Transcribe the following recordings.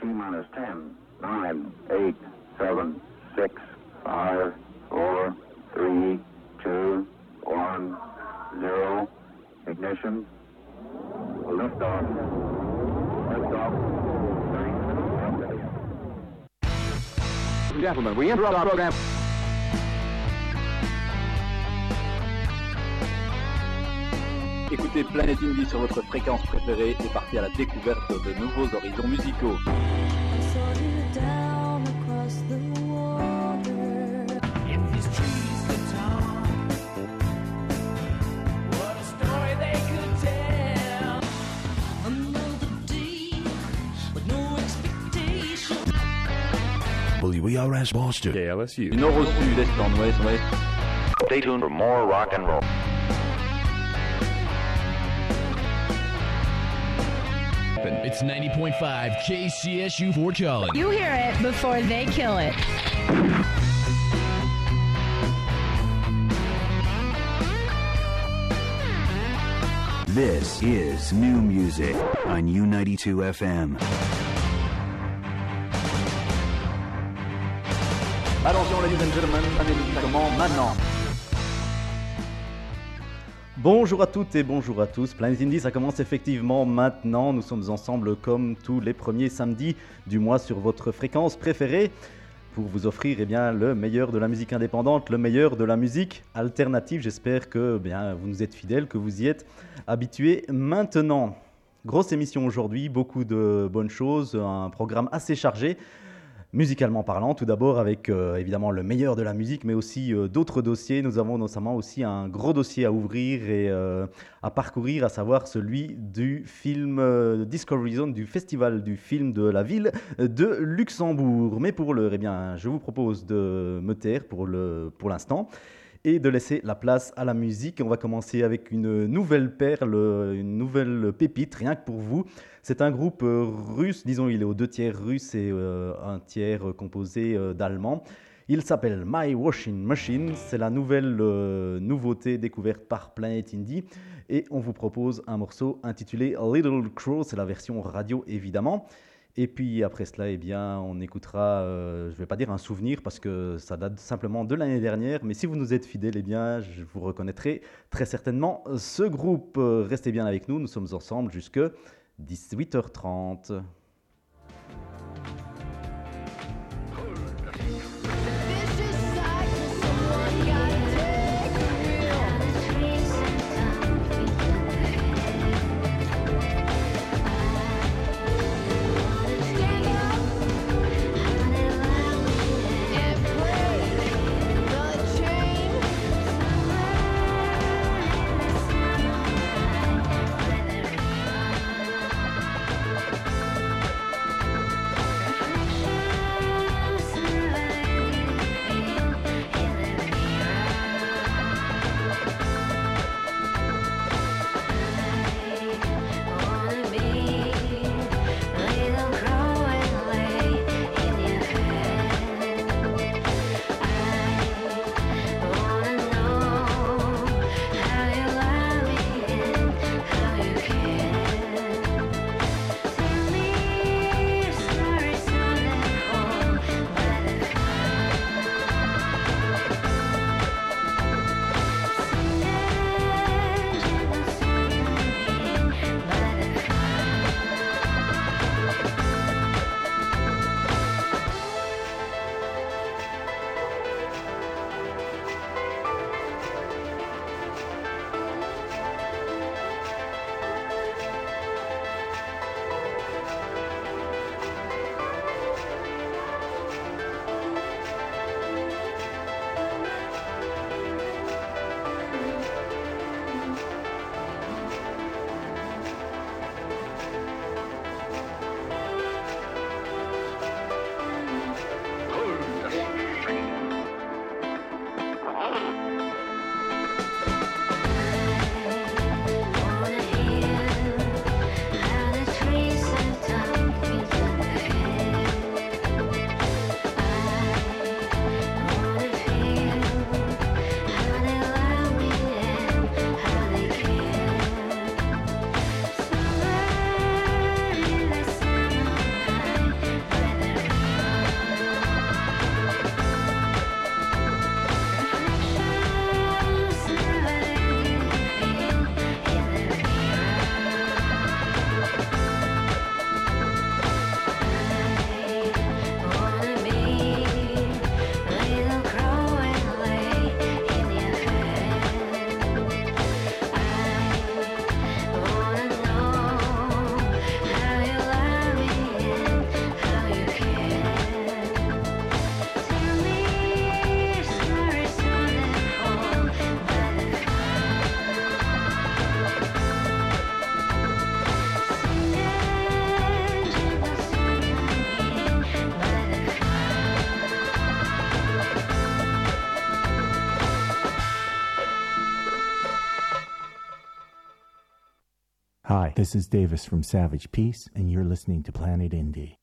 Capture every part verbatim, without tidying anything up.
T-minus ten, nine, eight, seven, six, five, four, three, two, one, zero. Ignition. Liftoff. Liftoff. Gentlemen, we interrupt our program. Écoutez Planet Indie sur votre fréquence préférée et partez à la découverte de nouveaux horizons musicaux. W R S Boston. K L S U. Du nord au sud, est en ouest, ouest. Stay tuned for more rock and roll. It's ninety point five K C S U Fort Collins. You hear it before they kill it. This is New Music on U ninety-two F M. Attention, ladies and gentlemen, ça commence maintenant. Bonjour à toutes et bonjour à tous. Planet Indie, ça commence effectivement maintenant. Nous sommes ensemble comme tous les premiers samedis du mois sur votre fréquence préférée pour vous offrir eh bien, le meilleur de la musique indépendante, le meilleur de la musique alternative. J'espère que eh bien, vous nous êtes fidèles, que vous y êtes habitués maintenant. Grosse émission aujourd'hui, beaucoup de bonnes choses, un programme assez chargé. Musicalement parlant, tout d'abord avec euh, évidemment le meilleur de la musique, mais aussi euh, d'autres dossiers. Nous avons notamment aussi un gros dossier à ouvrir et euh, à parcourir, à savoir celui du film euh, Discovery Zone, du festival du film de la ville de Luxembourg. Mais pour l'heure, eh bien, je vous propose de me taire pour, le, pour l'instant et de laisser la place à la musique. On va commencer avec une nouvelle perle, une nouvelle pépite, rien que pour vous. C'est un groupe euh, russe, disons il est aux deux tiers russe et euh, un tiers euh, composé euh, d'allemand. Il s'appelle My Washing Machine, c'est la nouvelle euh, nouveauté découverte par Planet Indie. Et on vous propose un morceau intitulé Little Crow, c'est la version radio évidemment. Et puis après cela, eh bien, on écoutera, euh, je ne vais pas dire un souvenir parce que ça date simplement de l'année dernière, mais si vous nous êtes fidèles, eh bien, je vous reconnaîtrai très certainement ce groupe. Restez bien avec nous, nous sommes ensemble jusque dix-huit heures trente. Hi, this is Davis from Savage Peace, and you're listening to Planet Indie.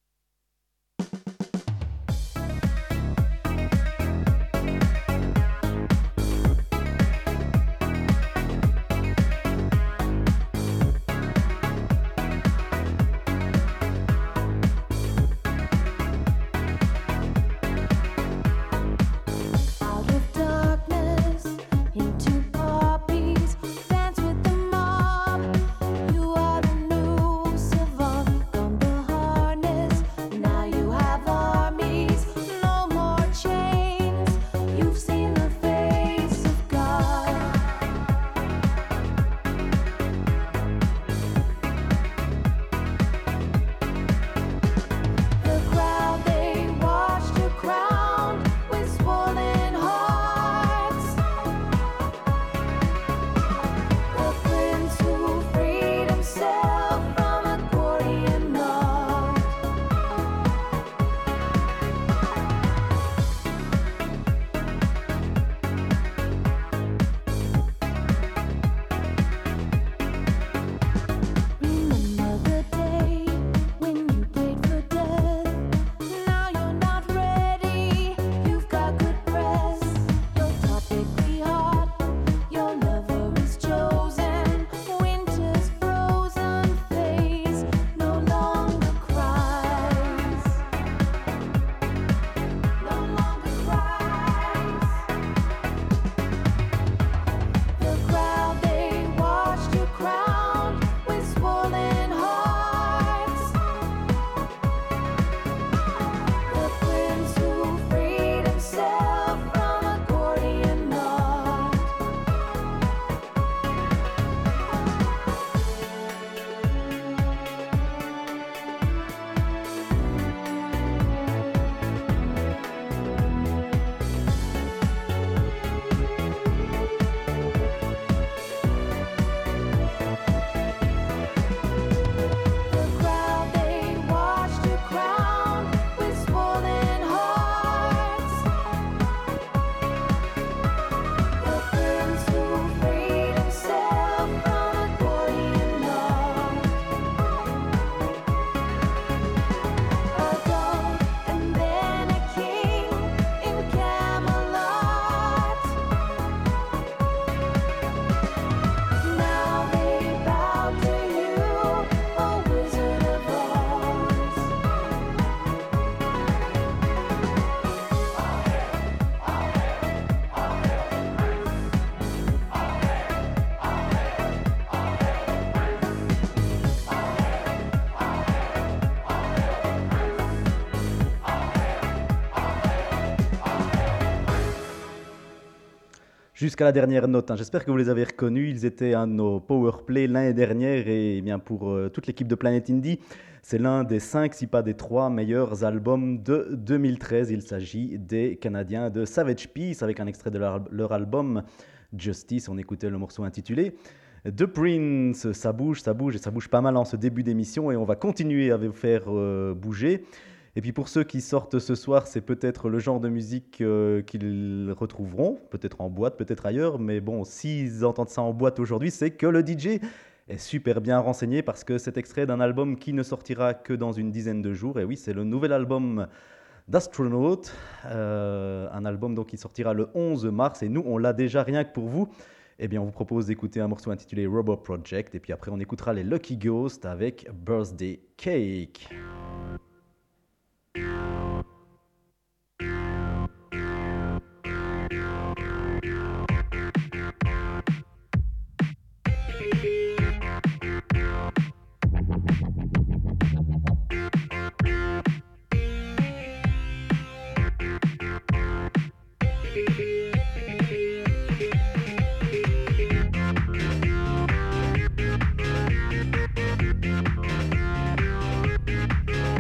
Jusqu'à la dernière note, hein. J'espère que vous les avez reconnus. Ils étaient un de nos powerplay l'année dernière et, eh bien pour euh, toute l'équipe de Planet Indie, c'est l'un des cinq, si pas des trois meilleurs albums de deux mille treize. Il s'agit des Canadiens de Savage Peace avec un extrait de leur, leur album Justice. On écoutait le morceau intitulé The Prince. Ça bouge, ça bouge et ça bouge pas mal en ce début d'émission et on va continuer à vous faire euh, bouger. Et puis pour ceux qui sortent ce soir, c'est peut-être le genre de musique euh, qu'ils retrouveront, peut-être en boîte, peut-être ailleurs, mais bon, s'ils entendent ça en boîte aujourd'hui, c'est que le D J est super bien renseigné parce que c'est extrait d'un album qui ne sortira que dans une dizaine de jours. Et oui, c'est le nouvel album d'Astronaut, euh, un album donc qui sortira le onze mars et nous, on l'a déjà rien que pour vous. Eh bien, on vous propose d'écouter un morceau intitulé Robot Project et puis après, on écoutera les Lucky Ghosts avec Birthday Cake. We'll be right back.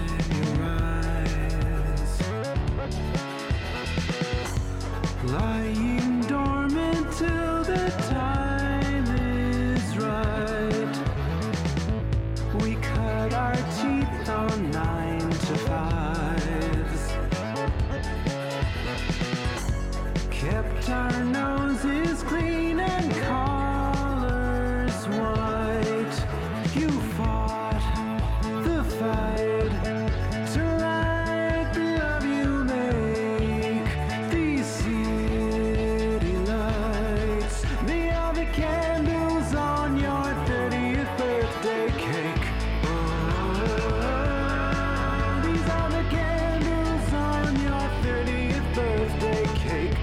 your eyes, lying dormant till the time is right. We cut our teeth on nine to fives, kept our noses clean and collars white. You fought the fight to right the love you make. These city lights, they are the candles on your thirtieth birthday cake. Oh, these are the candles on your thirtieth birthday cake.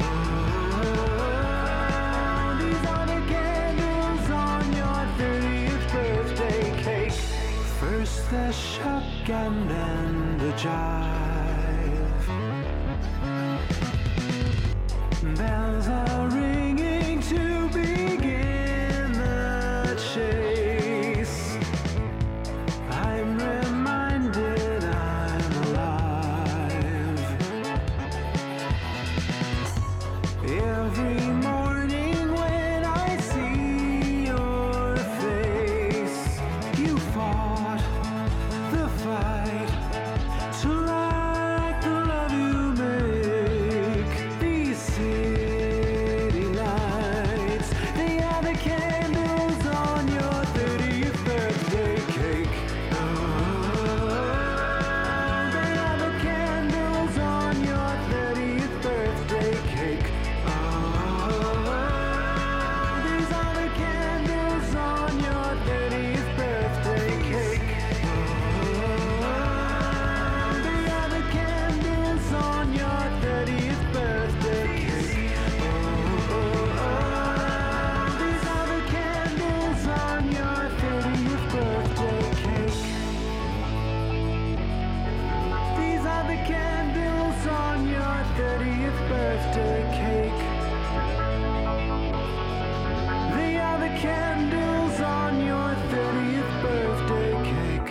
First the shuck and then the jive. Bells are ringing to begin the chase. I'm reminded I'm alive. Every morning when I see your face, you fought the fight to like the love you make. These city lights, they are the candles on your thirtieth birthday cake. Oh, they are the candles on your thirtieth birthday cake. Oh, these are the candles on your thirtieth birthday cake. Oh, they are the candles on your thirtieth birthday cake. Oh, these are the candles on your thirtieth birthday cake. These are the candles on your thirtieth birthday cake. They are the candles on your thirtieth birthday cake.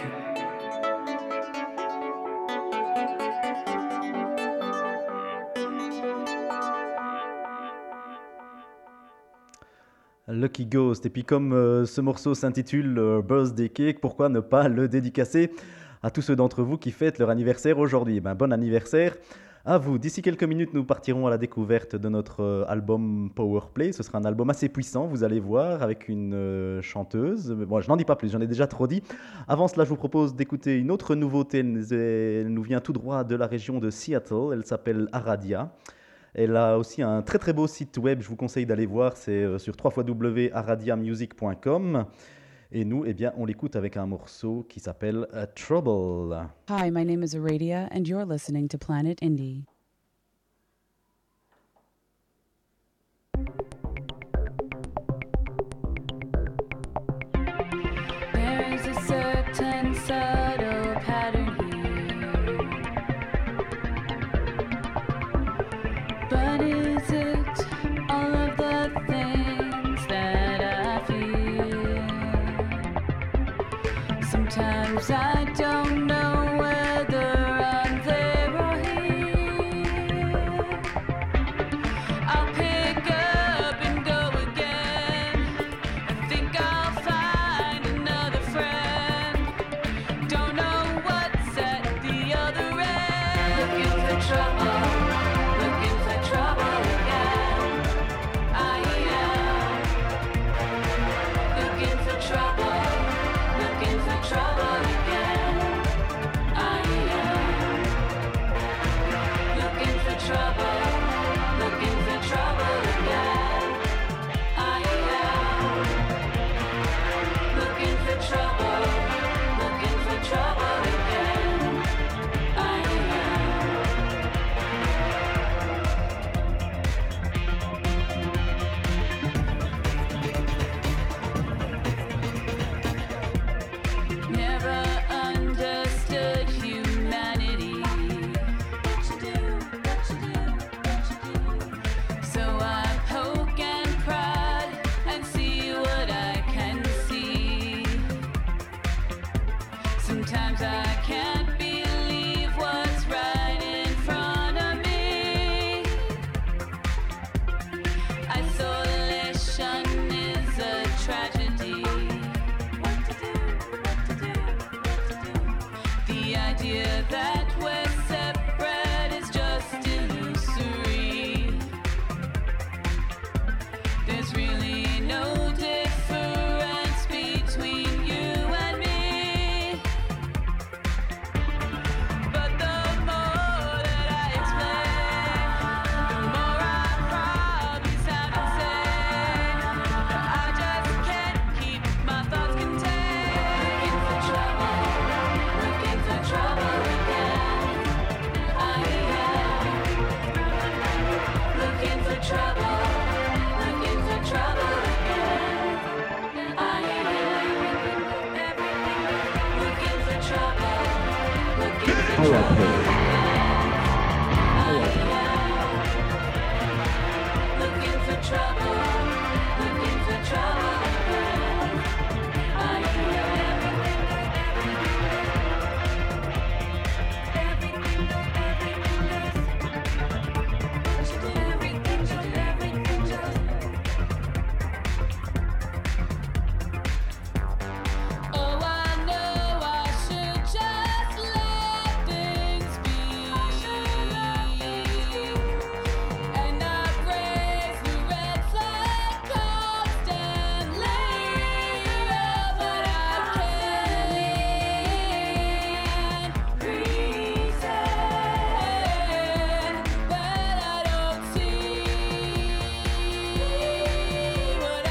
Lucky Ghost. Et puis comme euh, ce morceau s'intitule euh, Birthday Cake, pourquoi ne pas le dédicacer à tous ceux d'entre vous qui fêtent leur anniversaire aujourd'hui. Ben, bon anniversaire à vous. D'ici quelques minutes, nous partirons à la découverte de notre euh, album Powerplay. Ce sera un album assez puissant, vous allez voir, avec une euh, chanteuse. Mais bon, je n'en dis pas plus, j'en ai déjà trop dit. Avant cela, je vous propose d'écouter une autre nouveauté. Elle nous vient tout droit de la région de Seattle. Elle s'appelle Aradia. Elle a aussi un très très beau site web, je vous conseille d'aller voir, c'est sur w w w point aradia music point com. Et nous, eh bien, on l'écoute avec un morceau qui s'appelle uh, Trouble. Hi, my name is Aradia, and you're listening to Planet Indie. There is a certain subtle pattern here, but is it all of the things that I feel? Sometimes I don't know whether I'm there or here. that we're separate is just illusory. There's really no difference between you and me. But the more that I explain, the more I probably sound insane. I just can't keep my thoughts contained. Looking for trouble, looking for trouble again. I am looking for trouble, looking for trouble again. I am looking for trouble, looking for trouble. Looking for trouble, looking for trouble again. I am everything, everything, just everything, just. Oh, I know I should just let things be, and not raise the red flag constantly. But I can't pretend that I don't see what I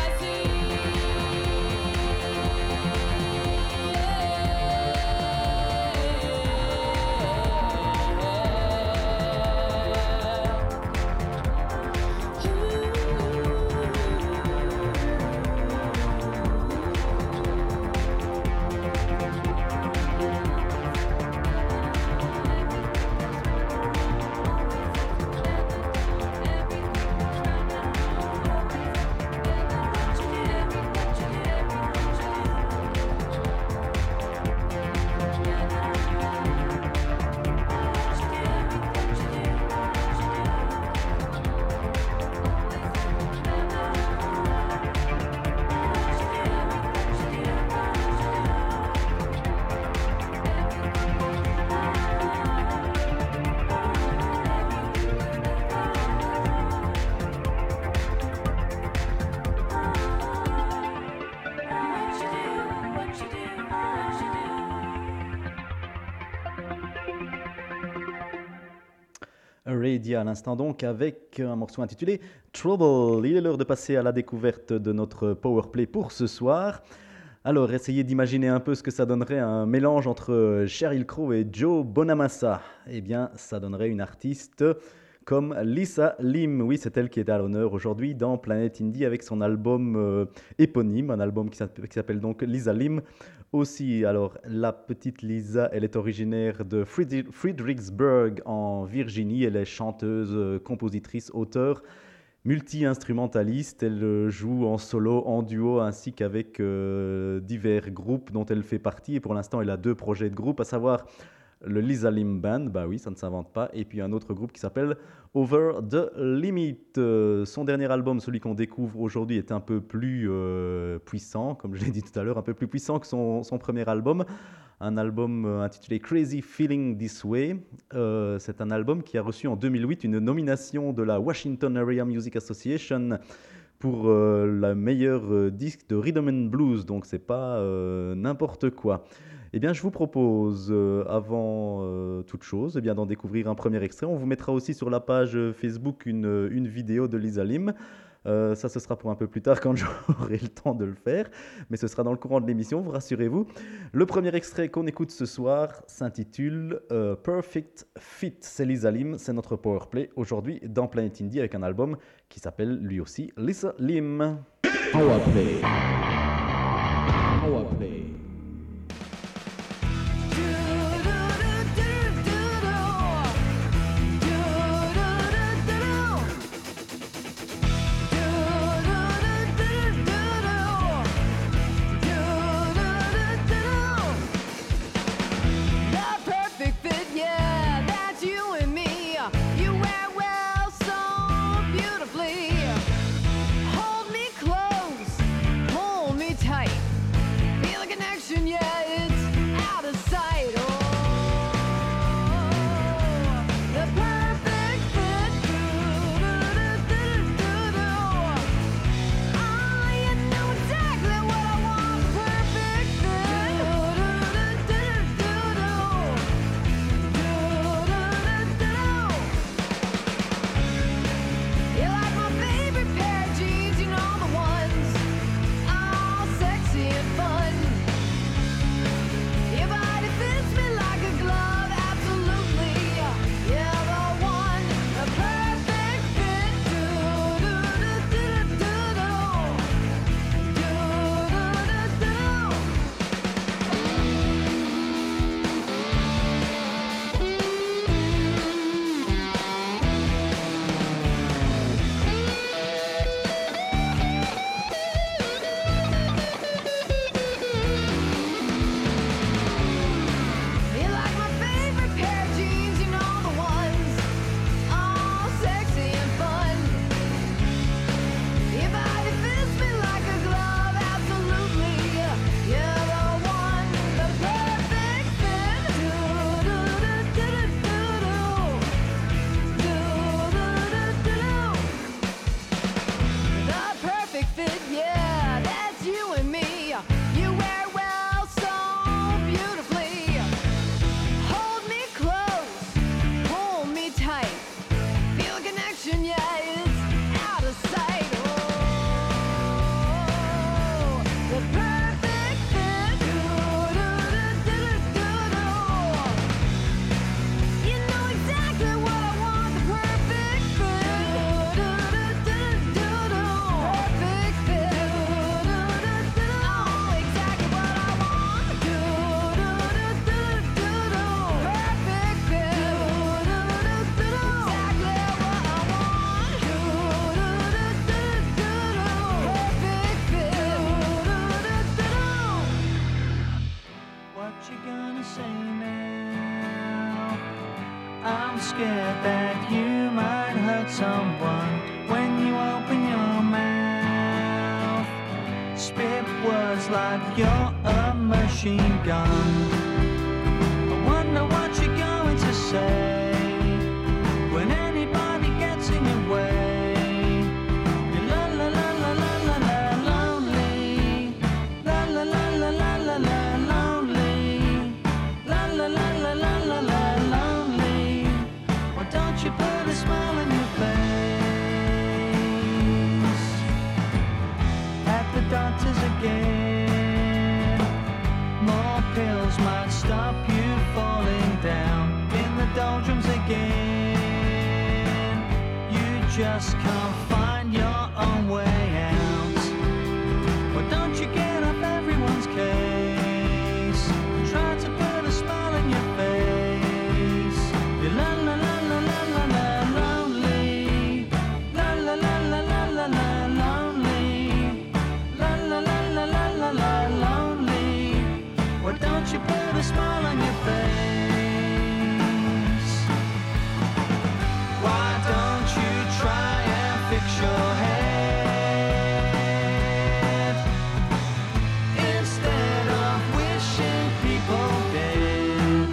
Radia à l'instant donc avec un morceau intitulé Trouble. Il est l'heure de passer à la découverte de notre powerplay pour ce soir. Alors essayez d'imaginer un peu ce que ça donnerait un mélange entre Sheryl Crow et Joe Bonamassa. Eh bien ça donnerait une artiste comme Lisa Lim. Oui, c'est elle qui est à l'honneur aujourd'hui dans Planet Indie avec son album euh, éponyme, un album qui s'appelle, qui s'appelle donc Lisa Lim. Aussi, alors, la petite Lisa, elle est originaire de Fried- Fredericksburg en Virginie. Elle est chanteuse, euh, compositrice, auteure, multi-instrumentaliste. Elle euh, joue en solo, en duo, ainsi qu'avec euh, divers groupes dont elle fait partie. Et pour l'instant, elle a deux projets de groupe, à savoir le Lisa Lim Band, bah oui, ça ne s'invente pas, et puis un autre groupe qui s'appelle Over the Limit. Euh, son dernier album, celui qu'on découvre aujourd'hui, est un peu plus euh, puissant, comme je l'ai dit tout à l'heure, un peu plus puissant que son, son premier album. Un album euh, intitulé Crazy Feeling This Way. Euh, c'est un album qui a reçu en deux mille huit une nomination de la Washington Area Music Association pour euh, la meilleure euh, disque de Rhythm and Blues, donc c'est pas euh, n'importe quoi. Eh bien, je vous propose, euh, avant euh, toute chose, eh bien, d'en découvrir un premier extrait. On vous mettra aussi sur la page Facebook une, une vidéo de Lisa Lim. Euh, ça, ce sera pour un peu plus tard quand j'aurai le temps de le faire. Mais ce sera dans le courant de l'émission, vous rassurez-vous. Le premier extrait qu'on écoute ce soir s'intitule euh, Perfect Fit. C'est Lisa Lim, c'est notre powerplay aujourd'hui dans Planet Indie avec un album qui s'appelle lui aussi Lisa Lim. Powerplay. Powerplay. Hold me close, hold me tight. Feel a connection scared that you might hurt someone when you open your mouth. Spit words like you're a machine gun. I wonder what you're going to say when anybody gets in your way. You're la la la la la la la lonely. La la la la la la la lonely. La la la la la la la lonely. Why don't you put a smile on your face? At the doctor's again. More pills might stop you falling down in the doldrums again. You just can't find your own way out. Why don't you get off everyone's case? Try to put a smile on your face. You're la la la la la la la lonely. La la la la la la la lonely. La la la la la la la lonely. Why don't you put a smile on your face? Why don't you try and fix your head instead of wishing people dead?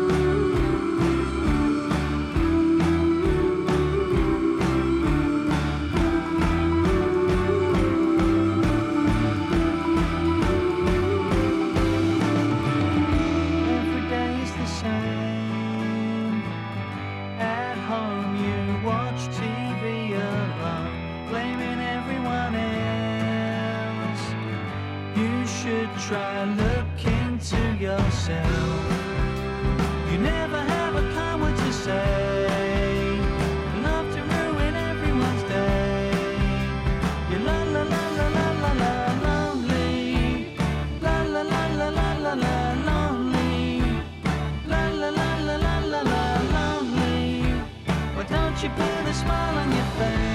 Every day is the same. At home you watch T V alone, blaming everyone else. You should try looking to yourself. You never have a kind word to say. Love to ruin everyone's day. You're la la la la la la la lonely. La la la la la la la lonely. La la la la la la la lonely. Why don't you put a smile on your face?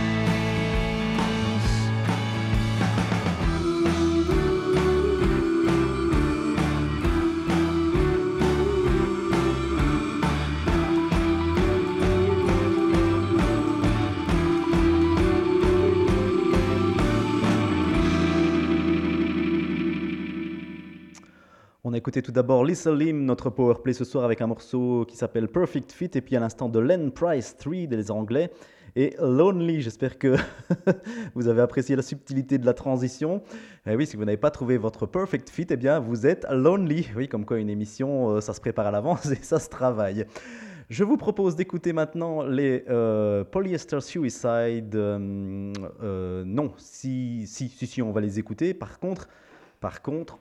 On a écouté tout d'abord Lisa Lim, notre powerplay ce soir avec un morceau qui s'appelle Perfect Fit, et puis à l'instant de Len Price trois des Anglais et Lonely. J'espère que vous avez apprécié la subtilité de la transition. Et oui, si vous n'avez pas trouvé votre Perfect Fit, eh bien vous êtes lonely. Oui, comme quoi une émission, euh, ça se prépare à l'avance et ça se travaille. Je vous propose d'écouter maintenant les euh, Polyester Suicide. Euh, euh, non, si, si, si, si, on va les écouter. Par contre, par contre,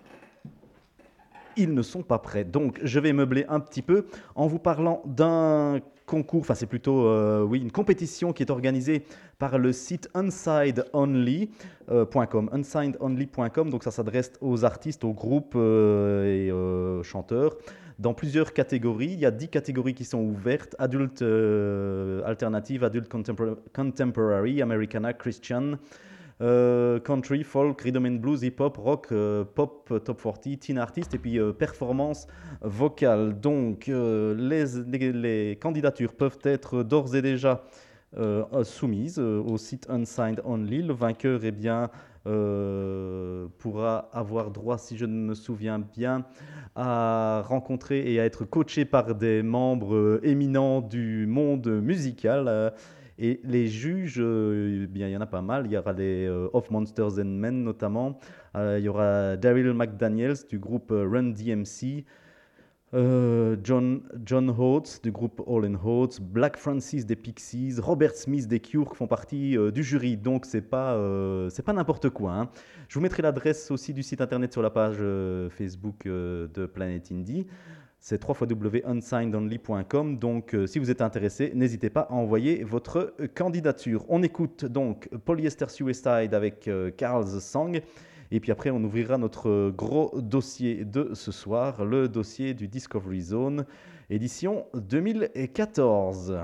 ils ne sont pas prêts. Donc, je vais meubler un petit peu en vous parlant d'un concours, enfin c'est plutôt euh, oui, une compétition qui est organisée par le site unsigned only point com, unsigned only point com. Donc ça s'adresse aux artistes, aux groupes euh, et euh, chanteurs dans plusieurs catégories. Il y a dix catégories qui sont ouvertes: adulte euh, alternative, adulte contempor- contemporary, Americana, Christian, Euh, country, folk, rhythm and blues, hip-hop, rock, euh, pop, top quarante, teen artist, et puis euh, performance vocale. Donc, euh, les, les, les candidatures peuvent être d'ores et déjà euh, soumises euh, au site Unsigned Only. Le vainqueur, eh bien, euh, pourra avoir droit, si je me souviens bien, à rencontrer et à être coaché par des membres euh, éminents du monde musical. Euh, Et les juges, euh, bien, il y en a pas mal. Il y aura les euh, Of Monsters and Men notamment. Euh, il y aura Daryl McDaniels du groupe euh, Run D M C. Euh, John, John Holtz du groupe All in Holtz. Black Francis des Pixies. Robert Smith des Cure qui font partie euh, du jury. Donc, ce n'est pas, euh, c'est pas n'importe quoi. Hein. Je vous mettrai l'adresse aussi du site internet sur la page euh, Facebook euh, de Planet Indie. C'est w w w point unsigned only point com. Donc, euh, si vous êtes intéressé, n'hésitez pas à envoyer votre euh, candidature. On écoute donc Polyester Suicide avec euh, Carl's Song. Et puis après, on ouvrira notre euh, gros dossier de ce soir, le dossier du Discovery Zone, édition deux mille quatorze.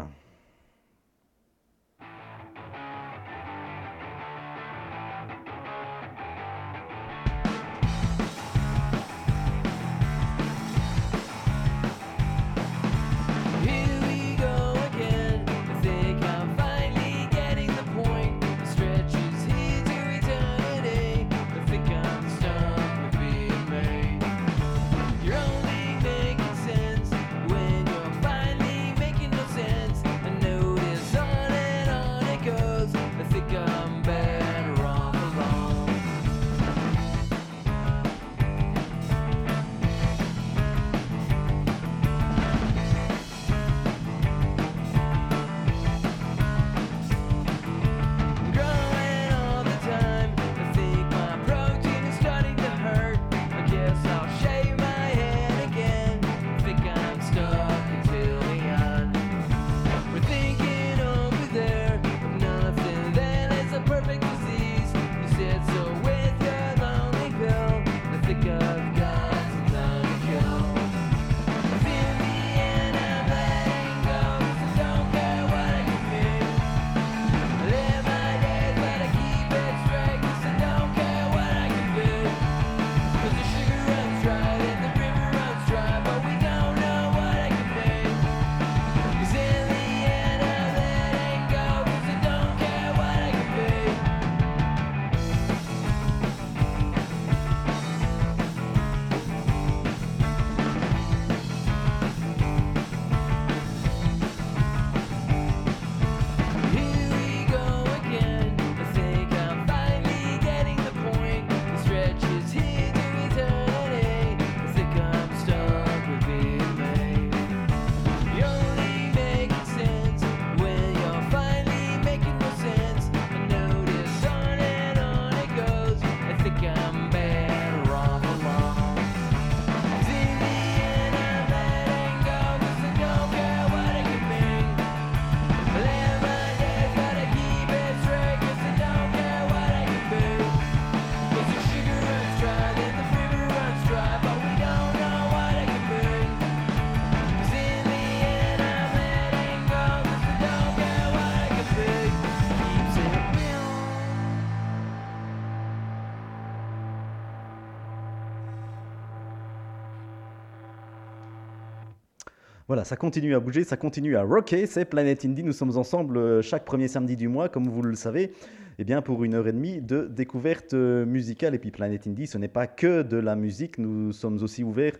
Here we go. Voilà, ça continue à bouger, ça continue à rocker, c'est Planet Indie. Nous sommes ensemble euh, chaque premier samedi du mois, comme vous le savez, eh bien pour une heure et demie de découverte euh, musicale. Et puis Planet Indie, ce n'est pas que de la musique, nous sommes aussi ouverts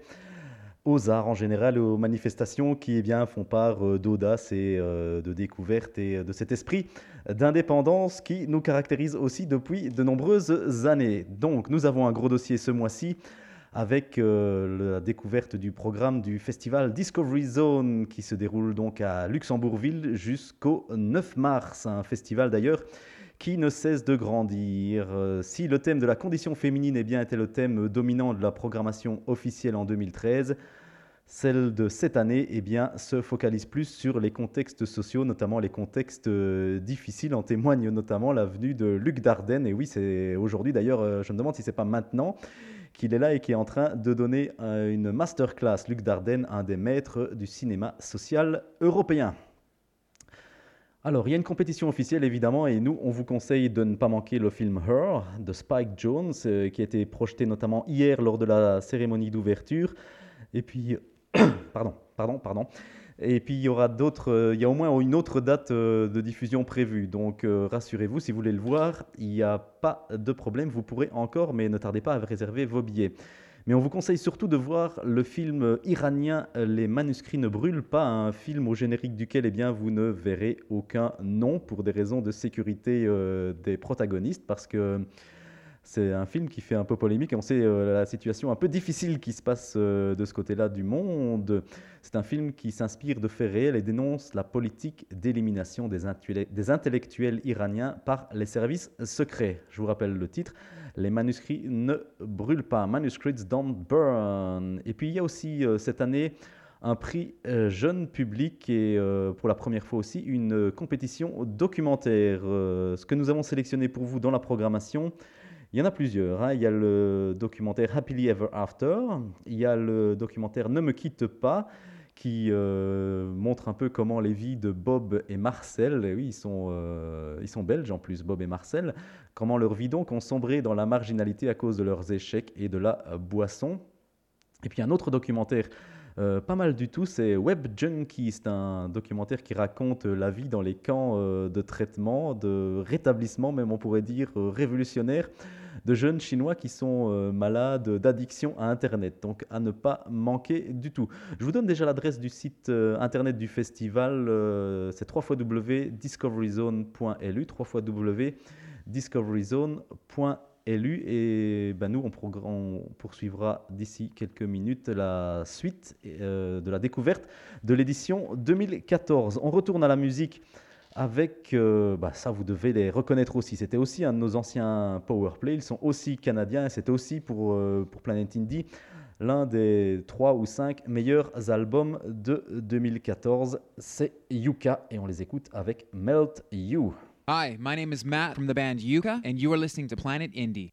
aux arts en général et aux manifestations qui eh bien, font part euh, d'audace et euh, de découverte et de cet esprit d'indépendance qui nous caractérise aussi depuis de nombreuses années. Donc nous avons un gros dossier ce mois-ci avec euh, la découverte du programme du festival Discovery Zone qui se déroule donc à Luxembourgville jusqu'au neuf mars. Un festival d'ailleurs qui ne cesse de grandir. Euh, si le thème de la condition féminine eh bien, était le thème dominant de la programmation officielle en deux mille treize, celle de cette année eh bien, se focalise plus sur les contextes sociaux, notamment les contextes euh, difficiles. En témoigne notamment la venue de Luc Dardenne. Et oui, c'est aujourd'hui d'ailleurs, euh, je me demande si ce n'est pas maintenant qu'il est là et qui est en train de donner euh, une masterclass. Luc Dardenne, un des maîtres du cinéma social européen. Alors, il y a une compétition officielle évidemment et nous, on vous conseille de ne pas manquer le film Her de Spike Jonze euh, qui a été projeté notamment hier lors de la cérémonie d'ouverture. Et puis, pardon, pardon, pardon. Et puis il y aura d'autres, euh, il y a au moins une autre date euh, de diffusion prévue. Donc euh, rassurez-vous, si vous voulez le voir, il n'y a pas de problème, vous pourrez encore, mais ne tardez pas à réserver vos billets. Mais on vous conseille surtout de voir le film iranien Les manuscrits ne brûlent pas, un film au générique duquel eh bien, vous ne verrez aucun nom pour des raisons de sécurité euh, des protagonistes, parce que c'est un film qui fait un peu polémique et on sait euh, la situation un peu difficile qui se passe euh, de ce côté-là du monde. C'est un film qui s'inspire de faits réels et dénonce la politique d'élimination des, des intellectuels iraniens par les services secrets. Je vous rappelle le titre, Les manuscrits ne brûlent pas, Manuscrits Don't Burn. Et puis il y a aussi euh, cette année un prix euh, jeune public et euh, pour la première fois aussi une euh, compétition documentaire. Euh, ce que nous avons sélectionné pour vous dans la programmation, il y en a plusieurs. Hein. Il y a le documentaire Happily Ever After, il y a le documentaire Ne me quitte pas, qui euh, montre un peu comment les vies de Bob et Marcel, et oui, ils sont, euh, ils sont belges en plus, Bob et Marcel, comment leurs vies donc ont sombré dans la marginalité à cause de leurs échecs et de la euh, boisson. Et puis un autre documentaire Euh, pas mal du tout, c'est Web Junkie, c'est un documentaire qui raconte la vie dans les camps euh, de traitement, de rétablissement même on pourrait dire euh, révolutionnaire, de jeunes Chinois qui sont euh, malades d'addiction à Internet, donc à ne pas manquer du tout. Je vous donne déjà l'adresse du site euh, Internet du festival, euh, c'est w w w point discovery zone point l u, w w w point discovery zone point l u. Élu et ben nous on, progr- on poursuivra d'ici quelques minutes la suite euh, de la découverte de l'édition deux mille quatorze. On retourne à la musique avec, euh, bah ça vous devez les reconnaître aussi, c'était aussi un de nos anciens powerplay, ils sont aussi canadiens et c'était aussi pour, euh, pour Planet Indie l'un des trois ou cinq meilleurs albums de deux mille quatorze, c'est Yuka et on les écoute avec Melt You. Hi, my name is Matt from the band Yuka, and you are listening to Planet Indie.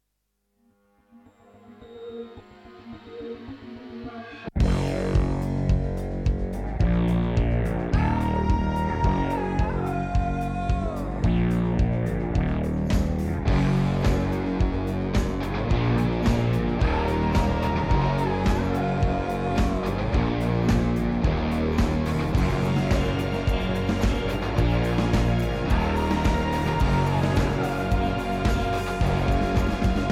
Thank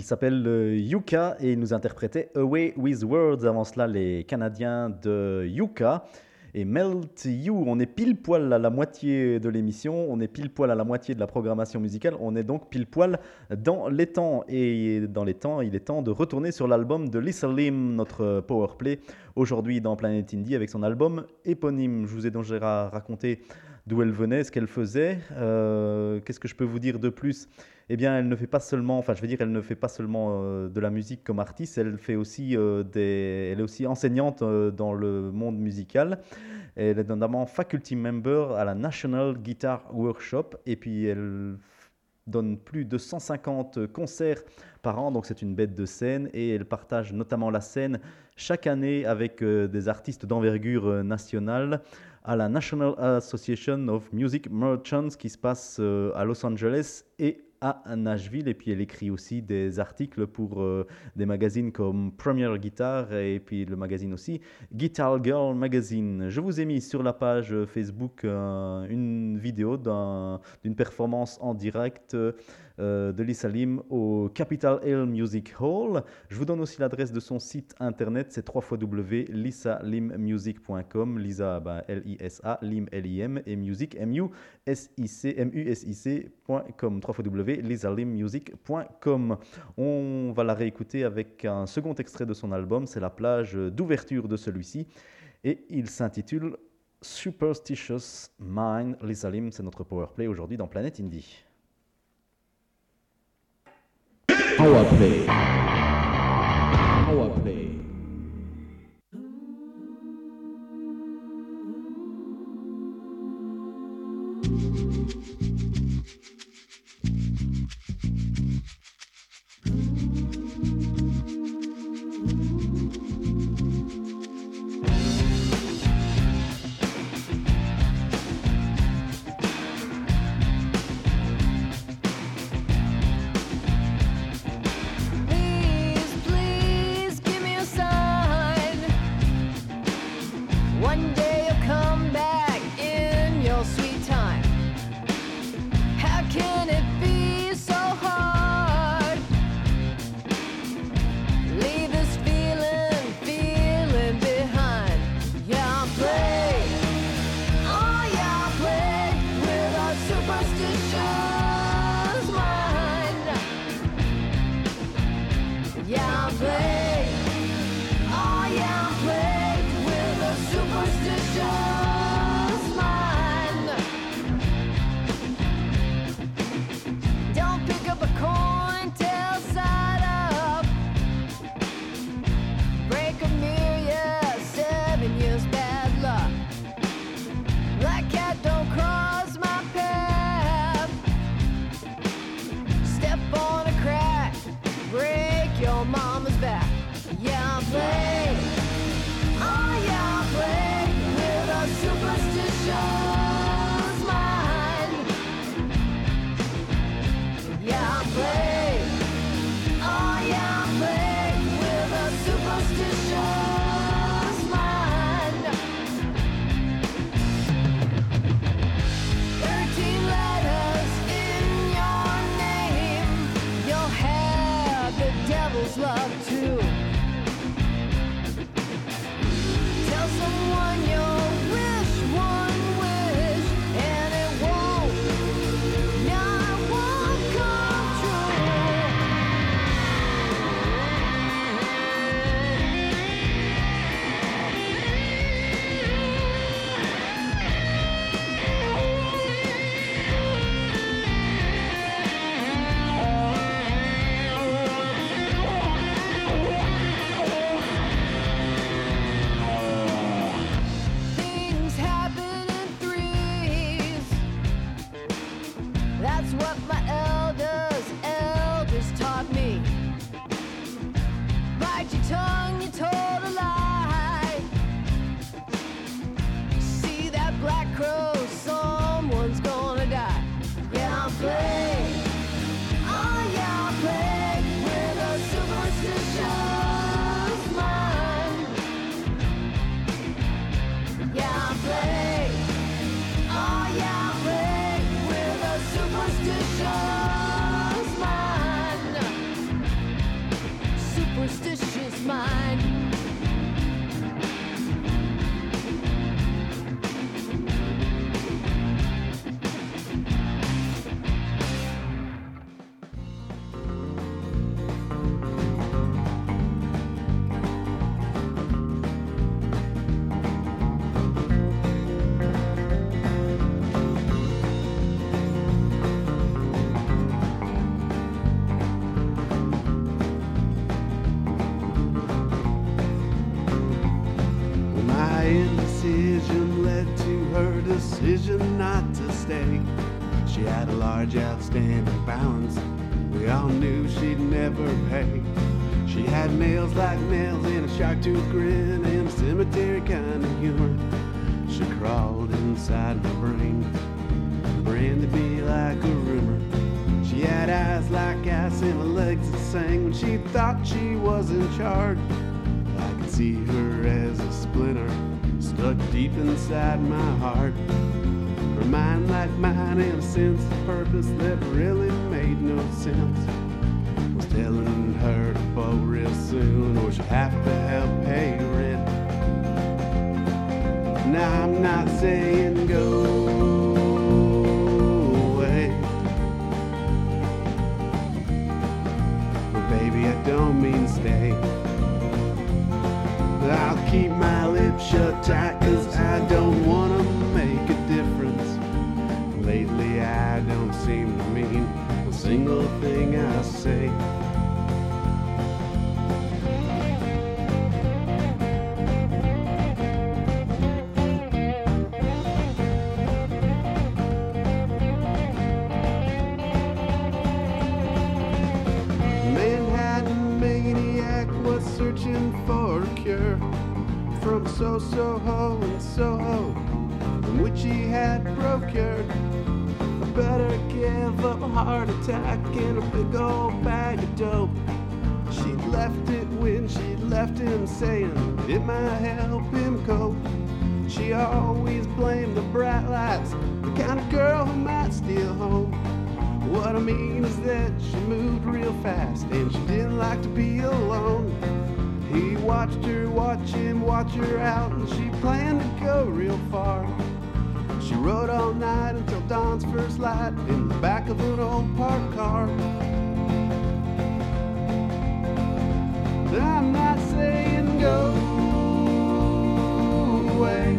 s'appelle euh, Yuka et il nous interprétait Away with Words. Avant cela, les Canadiens de Yuka et Melt You. On est pile poil à la moitié de l'émission, on est pile poil à la moitié de la programmation musicale. On est donc pile poil dans les temps. Et dans les temps, il est temps de retourner sur l'album de Lisa Lim, notre powerplay, aujourd'hui dans Planet Indie avec son album éponyme. Je vous ai donc déjà raconté d'où elle venait, ce qu'elle faisait. Euh, qu'est-ce que je peux vous dire de plus ? Eh bien, elle ne fait pas seulement, enfin, je veux dire, elle ne fait pas seulement euh, de la musique comme artiste, elle fait aussi euh, des, elle est aussi enseignante euh, dans le monde musical. Elle est notamment faculty member à la National Guitar Workshop et puis elle donne plus de cent cinquante concerts par an, donc c'est une bête de scène et elle partage notamment la scène chaque année avec euh, des artistes d'envergure euh, nationale à la National Association of Music Merchants qui se passe euh, à Los Angeles et à Nashville. Et puis elle écrit aussi des articles pour euh, des magazines comme Premier Guitar et puis le magazine aussi Guitar Girl Magazine. Je vous ai mis sur la page Facebook euh, une vidéo d'un, d'une performance en direct euh, de Lisa Lim au Capitol Hill Music Hall. Je vous donne aussi l'adresse de son site internet, c'est w w w point lisa lim music point com. Lisa, ben, L I S A, Lim, L I M, et Music, M U S I C, M U S I C point com, w w w point lisa lim music point com. On va la réécouter avec un second extrait de son album, c'est la plage d'ouverture de celui-ci, et il s'intitule Superstitious Mind. Lisa Lim, c'est notre powerplay aujourd'hui dans Planet Indie. Powerplay. Powerplay. Please, please give me a sign. One day you'll come back in your sweet time. How can it be so hard? Leave this feeling, feeling behind. Yeah, I'm playing. Oh, yeah, I'm playing with a superstitious mind. Yeah, I'm playing. Oh, yeah, I'm playing with a superstitious indecision led to her decision not to stay. She had a large outstanding balance we all knew she'd never pay. She had nails like nails and a shark tooth grin and a cemetery kind of humor. She crawled inside my brain, brain to be like a rumor. She had eyes like ice and legs that sang when she thought she was in charge. I could see her as a splinter stuck deep inside my heart. Her mind like mine and a sense of purpose that really made no sense. Was telling her to vote real soon or she'd have to help pay rent. Now I'm not saying go away, but baby I don't mean stay. I'll keep my lips shut tight cause I don't wanna make a difference. Lately I don't seem to mean a single thing I say. Manhattan maniac was searching for a cure from So-So-Ho and Soho, from which he had procured. I better give up a heart attack and a big old bag of dope. She'd left it when she'd left him, saying it might help him cope. She always blamed the bright lights, the kind of girl who might steal home. What I mean is that she moved real fast and she didn't like to be alone. He watched her, watch him, watch her out, and she planned to go real far. She rode all night until dawn's first light in the back of an old parked car. I'm not saying go away,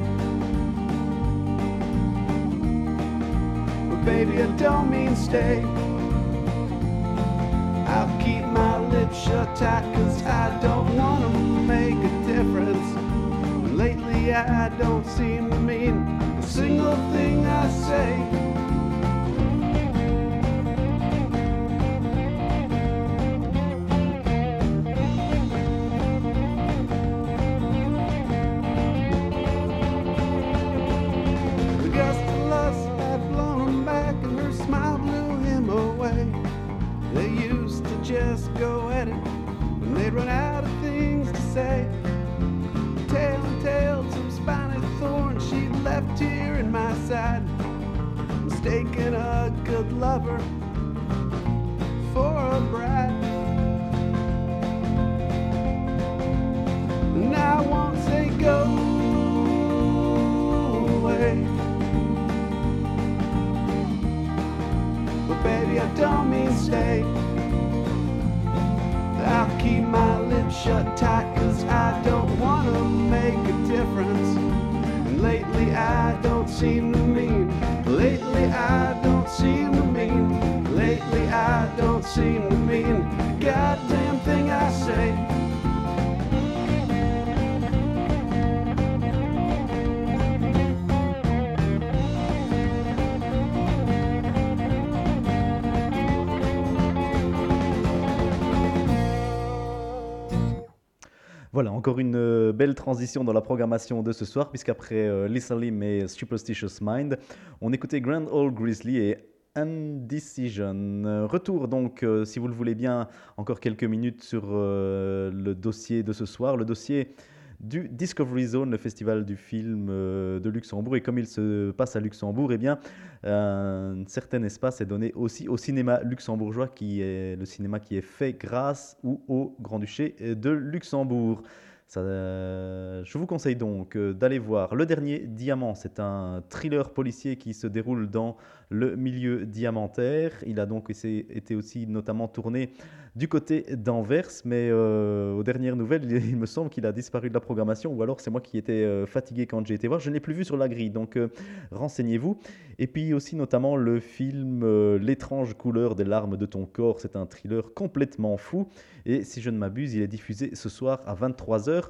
but baby I don't mean stay. I'll keep my lips shut tight cause I don't wanna make a difference. And lately I don't seem to mean a single thing I say. The gust of lust had blown him back and her smile blew him away. They used to just go at it when they'd run out of things to say. Tale and tale, some spiny thorn she'd left here in my side, mistaking a good lover for a bride. And I won't say go away, but baby I don't mean stay. I'll keep my lips shut tight cause I don't wanna make a difference. And lately I don't seem to mean, lately I don't seem to mean, lately I don't seem to mean a goddamn thing I say. Voilà, encore une euh, belle transition dans la programmation de ce soir, puisqu'après euh, Lisa Lim et Superstitious Mind, on écoutait Grand Ole Grizzly et Indecision. Euh, Retour donc, euh, si vous le voulez bien, encore quelques minutes sur euh, le dossier de ce soir, le dossier du Discovery Zone, le festival du film euh, de Luxembourg. Et comme il se passe à Luxembourg, eh bien, un certain espace est donné aussi au cinéma luxembourgeois, qui est le cinéma qui est fait grâce ou au Grand-Duché de Luxembourg. Ça, euh, je vous conseille donc euh, d'aller voir Le Dernier Diamant. C'est un thriller policier qui se déroule dans le milieu diamantaire. Il a donc été, été aussi notamment tourné du côté d'Anvers, mais euh, aux dernières nouvelles, il, il me semble qu'il a disparu de la programmation, ou alors c'est moi qui étais euh, fatigué quand j'ai été voir. Je ne l'ai plus vu sur la grille, donc euh, renseignez-vous. Et puis aussi notamment le film euh, L'étrange couleur des larmes de ton corps. C'est un thriller complètement fou. Et si je ne m'abuse, il est diffusé ce soir à vingt-trois heures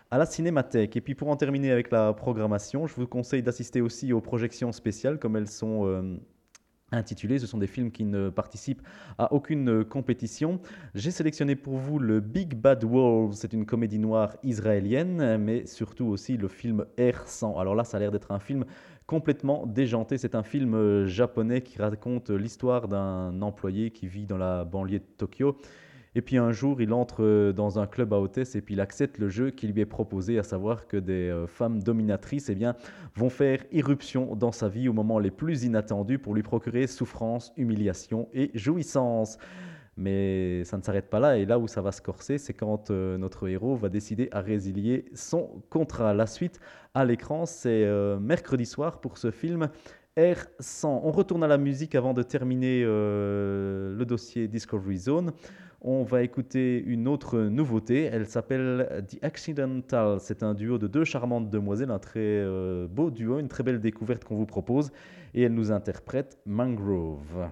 à la Cinémathèque. Et puis pour en terminer avec la programmation, je vous conseille d'assister aussi aux projections spéciales comme elles sont euh, intitulées. Ce sont des films qui ne participent à aucune compétition. J'ai sélectionné pour vous le Big Bad Wolf, c'est une comédie noire israélienne, mais surtout aussi le film R cent. Alors là, ça a l'air d'être un film complètement déjanté. C'est un film euh, japonais qui raconte l'histoire d'un employé qui vit dans la banlieue de Tokyo. Et puis un jour, il entre dans un club à hôtesse et puis il accepte le jeu qui lui est proposé, à savoir que des euh, femmes dominatrices eh bien, vont faire irruption dans sa vie au moment les plus inattendus pour lui procurer souffrance, humiliation et jouissance. Mais ça ne s'arrête pas là, et là où ça va se corser, c'est quand euh, notre héros va décider à résilier son contrat. La suite à l'écran, c'est euh, mercredi soir pour ce film R cent. On retourne à la musique avant de terminer euh, le dossier Discovery Zone. On va écouter une autre nouveauté, elle s'appelle The Accidental. C'est un duo de deux charmantes demoiselles, un très euh, beau duo, une très belle découverte qu'on vous propose, et elle nous interprète Mangrove.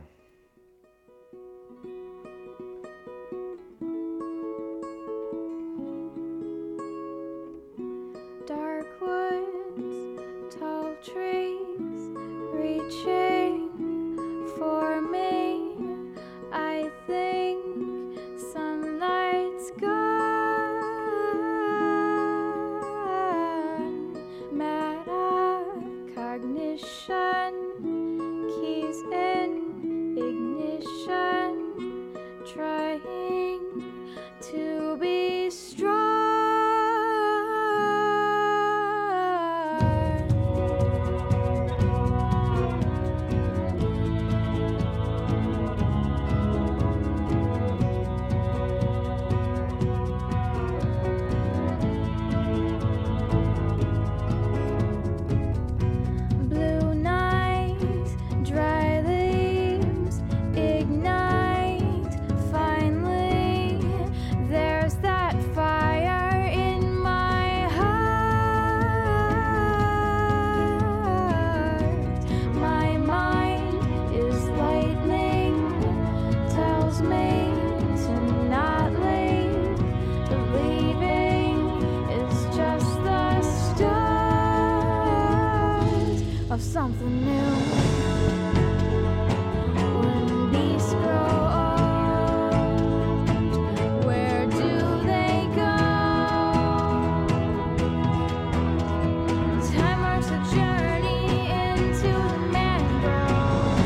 Dark woods, tall trees, reaching for me. I think sunlight's gone. Metacognition, keys in ignition, trying to be strong. Blue night, dry leaves, ignite. Finally, there's that fire in my heart. My mind is lightning, tells me to not leave. Believing is just the start of something new. When beasts grow old, where do they go? Time marks a journey into the mangrove,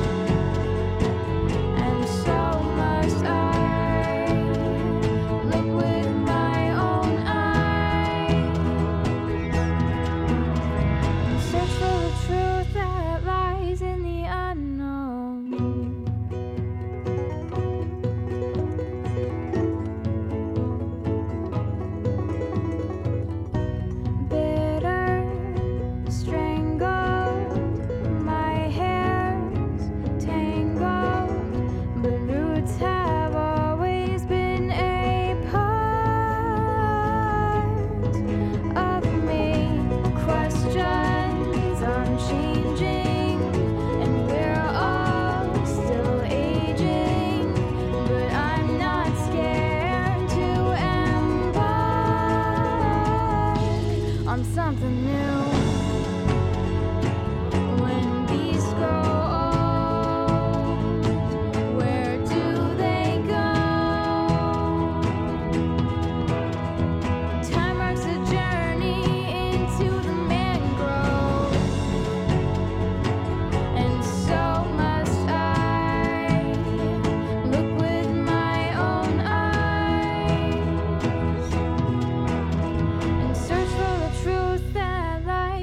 and so must I look with my own eyes and search for the truth that lies in the unknown. Bitter, strangled, my hair's tangled, but roots have always been a part of me. Questions unchanging, and we're all still aging, but I'm not scared to embark on something new. When beasts grow old, where do they go? Time marks a journey into the mangrove, and so must I look with my own eyes and search for the truth that lies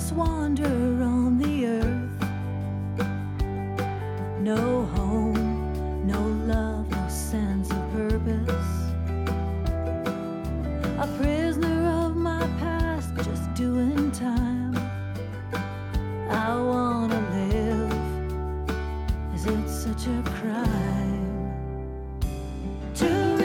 restless wanderer on the earth. No home, no love, no sense of purpose. A prisoner of my past, just doing time. I wanna live. Is it such a crime to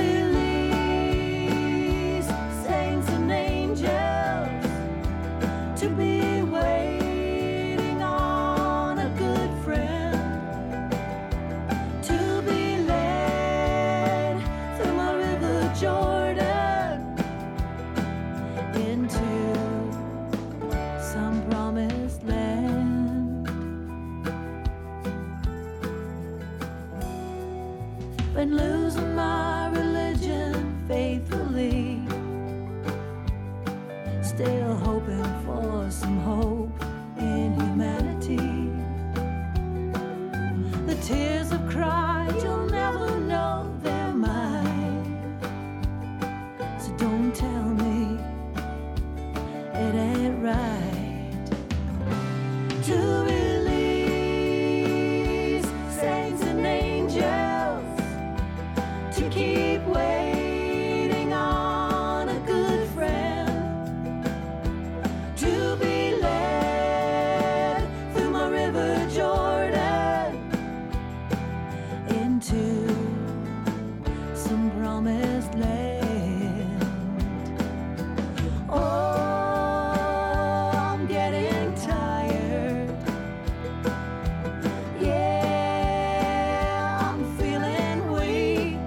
release saints and angels, to be waiting on a good friend, to be led through my river Jordan into some promised land? Been losing my religion faithfully, still hoping for some hope in humanity. The tears I've cried, you'll never know they're mine. So don't tell me it ain't right to release saints and angels, to keep waiting on a good friend, to be led through my river Jordan into some promised land. Oh, I'm getting tired. Yeah, I'm feeling weak.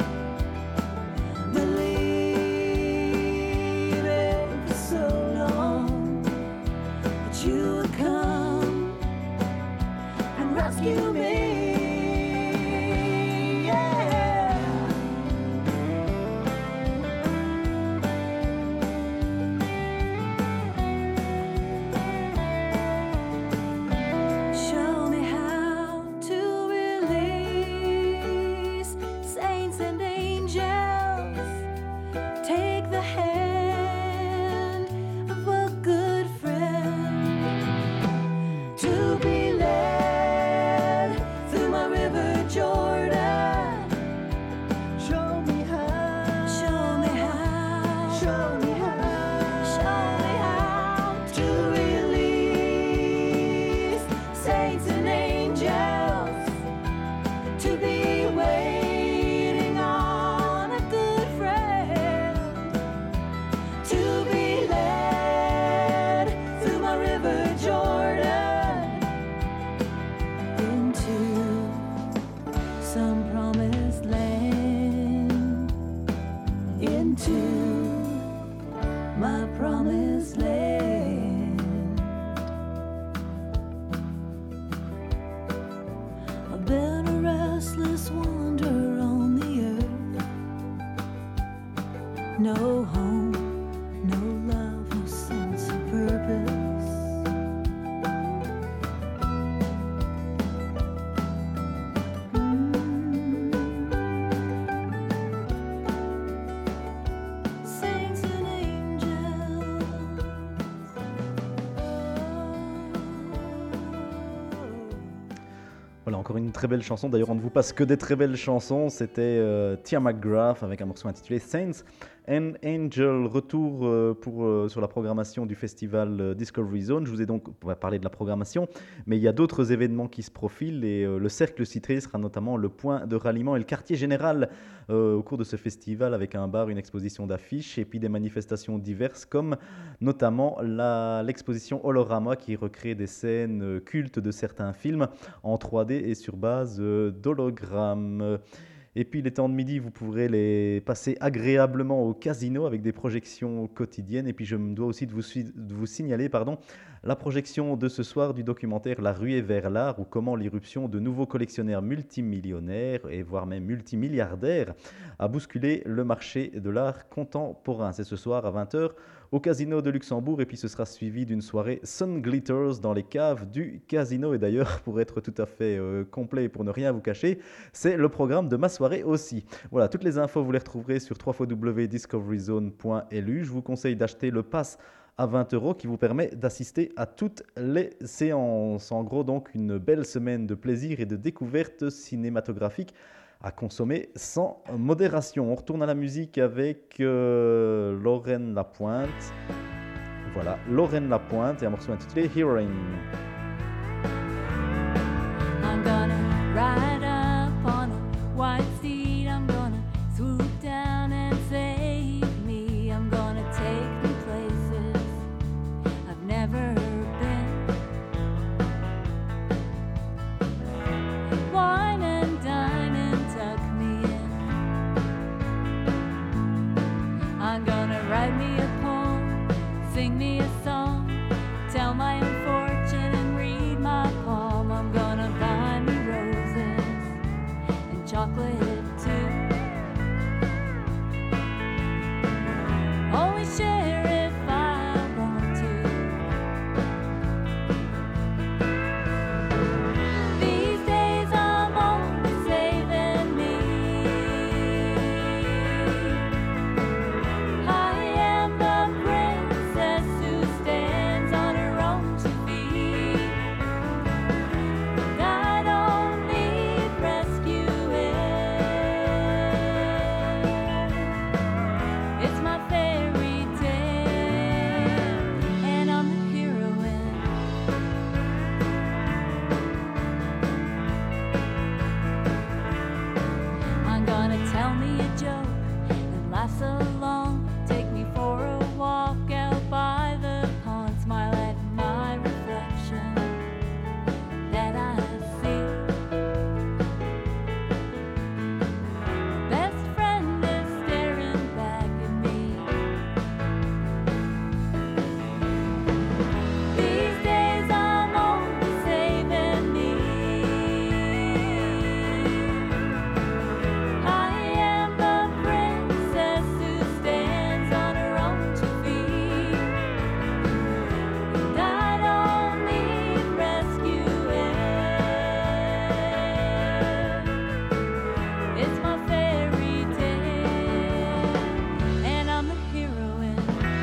Believing for so long that you would come and rescue me. Yeah. Show me how to release saints and angels. Take the hand of a good friend, to be led through my river Jordan. Show me how. Show me how. Show me how. Show me how to release saints and angels, to be waiting on a good friend, to be led through my river Jordan into some promised land, into my promised land. I've been a restless wanderer on the earth. No home, no love, no sense of purpose. Saints and angels. Voilà, encore une très belle chanson. D'ailleurs, on ne vous passe que des très belles chansons. C'était euh, Tia McGrath avec un morceau intitulé Saints and Angel. Retour euh, pour, euh, sur la programmation du festival euh, Discovery Zone. Je vous ai donc on va parler de la programmation, mais il y a d'autres événements qui se profilent et euh, le Cercle Citré sera notamment le point de ralliement et le quartier général euh, au cours de ce festival, avec un bar, une exposition d'affiches et puis des manifestations diverses comme notamment la, l'exposition Holorama qui recrée des scènes euh, cultes de certains films en trois D et sur base euh, d'hologrammes. Et puis les temps de midi, vous pourrez les passer agréablement au casino avec des projections quotidiennes. Et puis je me dois aussi de vous, de vous signaler pardon, la projection de ce soir du documentaire La ruée vers l'art, ou comment l'irruption de nouveaux collectionneurs multimillionnaires et voire même multimilliardaires a bousculé le marché de l'art contemporain. C'est ce soir à vingt heures au Casino de Luxembourg, et puis ce sera suivi d'une soirée Sun Glitters dans les caves du casino. Et d'ailleurs, pour être tout à fait euh, complet et pour ne rien vous cacher, c'est le programme de ma soirée aussi. Voilà, toutes les infos vous les retrouverez sur w w w point discovery zone point l u. Je vous conseille d'acheter le pass à vingt euros qui vous permet d'assister à toutes les séances. En gros, donc, une belle semaine de plaisir et de découverte cinématographique à consommer sans modération. On retourne à la musique avec euh, Lorraine Lapointe. Voilà, Lorraine Lapointe et un morceau intitulé Heroine. I'm gonna ride up on a white steed. I'm gonna swoop down and save me. I'm gonna take me places I've never been. Wine and dine and tuck me in. I'm gonna write me a poem, sing me a song, tell my own fortune and read my palm. I'm gonna buy me roses and chocolate too. Only share if I want to. These days I'm only saving me. I am the princess who stands on her own two feet. I don't need rescuing. It's my fairy tale, and I'm the heroine. I'm gonna tell me a joke and laugh so long. Take me for a walk out by the pond. Smile at my reflection that I see. Best friend is staring back at me. These days I'm only saving me. I am the princess who stands on her own two feet. And I don't need rescuing. It's my fairy tale, and I'm the heroine.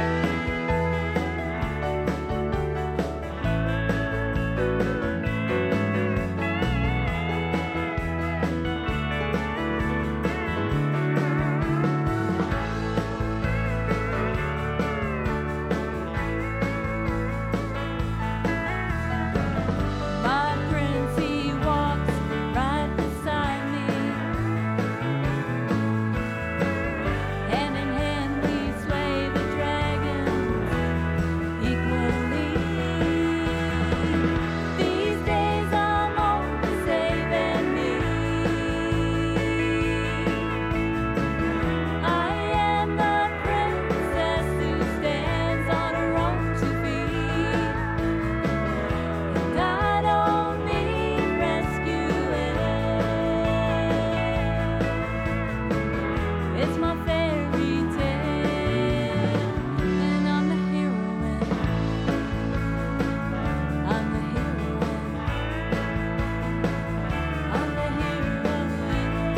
My prince, he walks right beside me. Hand in hand we slay the dragons equally. These days I'm only saving me. I am the princess who stands on her own two feet. And I don't need rescuing. It's my fairy tale, and I'm the heroine. I'm the heroine. I'm the heroine.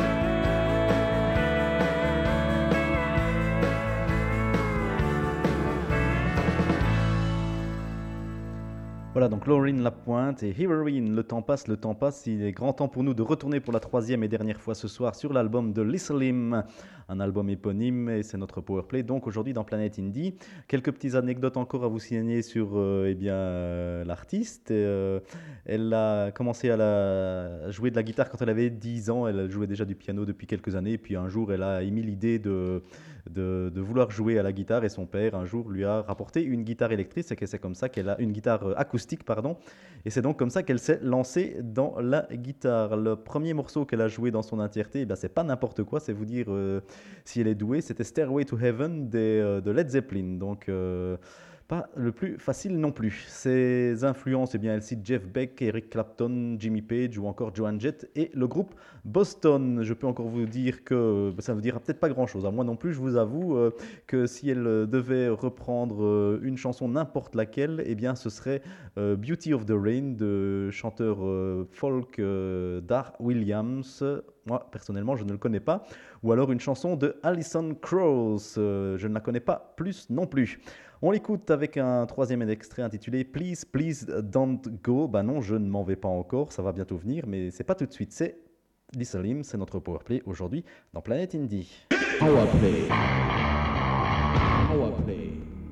Voilà, donc Lorraine Lapointe et Heroine. Le temps passe, le temps passe. Il est grand temps pour nous de retourner pour la troisième et dernière fois ce soir sur l'album de Lisselim, un album éponyme, et c'est notre powerplay. Donc aujourd'hui dans Planète Indie, quelques petites anecdotes encore à vous signaler sur euh, eh bien, euh, l'artiste. Et, euh, elle a commencé à, la, à jouer de la guitare quand elle avait dix ans. Elle jouait déjà du piano depuis quelques années. Et puis un jour, elle a émis l'idée de, de, de vouloir jouer à la guitare. Et son père, un jour, lui a rapporté une guitare électrique. C'est que c'est comme ça qu'elle a une guitare euh, acoustique. Pardon, et c'est donc comme ça qu'elle s'est lancée dans la guitare. Le premier morceau qu'elle a joué dans son entièreté, eh bien, c'est pas n'importe quoi, c'est vous dire euh, si elle est douée, c'était Stairway to Heaven des, euh, de Led Zeppelin. Donc euh, pas le plus facile non plus. Ses influences, eh bien, elle cite Jeff Beck, Eric Clapton, Jimmy Page ou encore Joan Jett et le groupe Boston. Je peux encore vous dire que ça ne vous dira peut-être pas grand-chose. À moi non plus, je vous avoue euh, que si elle devait reprendre euh, une chanson n'importe laquelle, eh bien, ce serait euh, Beauty of the Rain de chanteur euh, folk euh, Dar Williams. Moi, personnellement, je ne le connais pas. Ou alors une chanson de Alison Krauss. Euh, je ne la connais pas plus non plus. On l'écoute avec un troisième extrait intitulé Please, Please Don't Go. Bah non, je ne m'en vais pas encore. Ça va bientôt venir, mais c'est pas tout de suite. C'est Lisa Lim, c'est notre Powerplay aujourd'hui dans Planète Indie. Powerplay. Powerplay.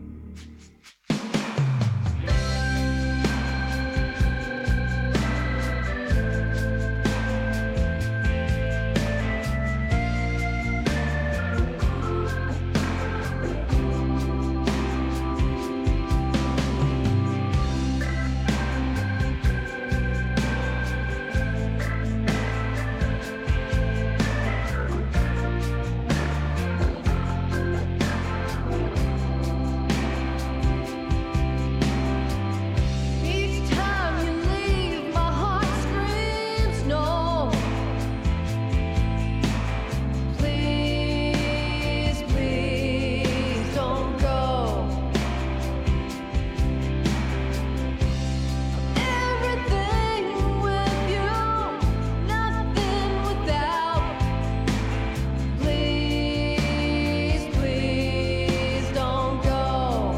Each time you leave, my heart screams no. Please, please don't go. Everything with you, nothing without. Please, please don't go.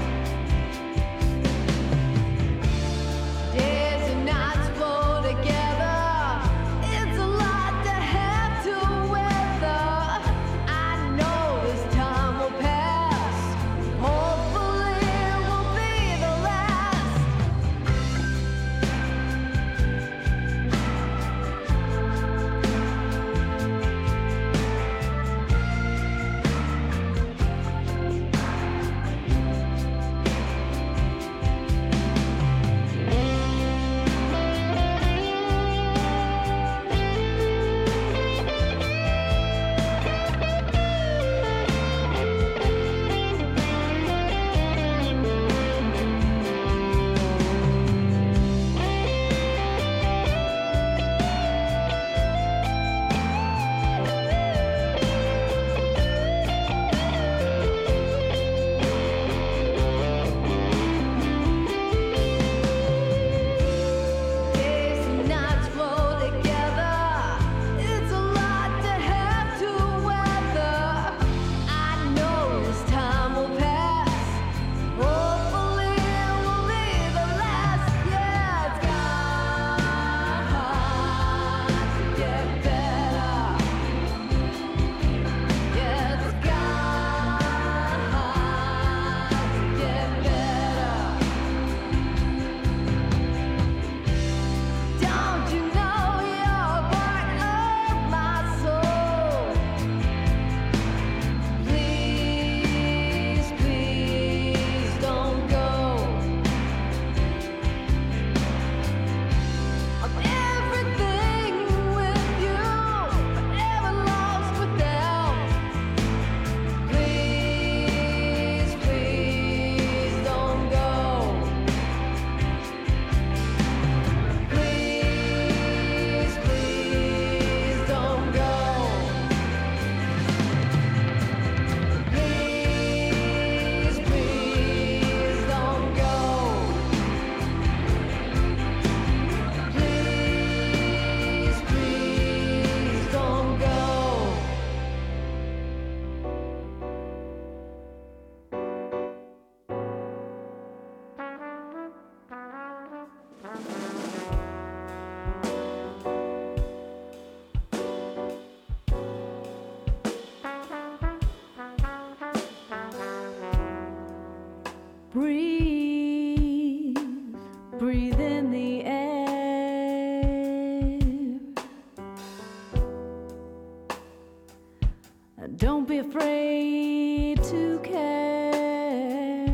Days and nights flow together. It's a lot to have to weather. I know this time will pass. Hopefully it will be the last. Days and nights flow together. It's a lot to have to weather. I know this time will pass. Hopefully it will be the last. Yeah, it's got to get better. Yeah, it's got to get better. Don't you know you're part of my soul? Please, please don't go. Everything with you, forever lost without. Please, please don't go. Please, please don't go. Please, please don't go. Please, please don't go. Breathe, breathe in the air. Don't be afraid to care.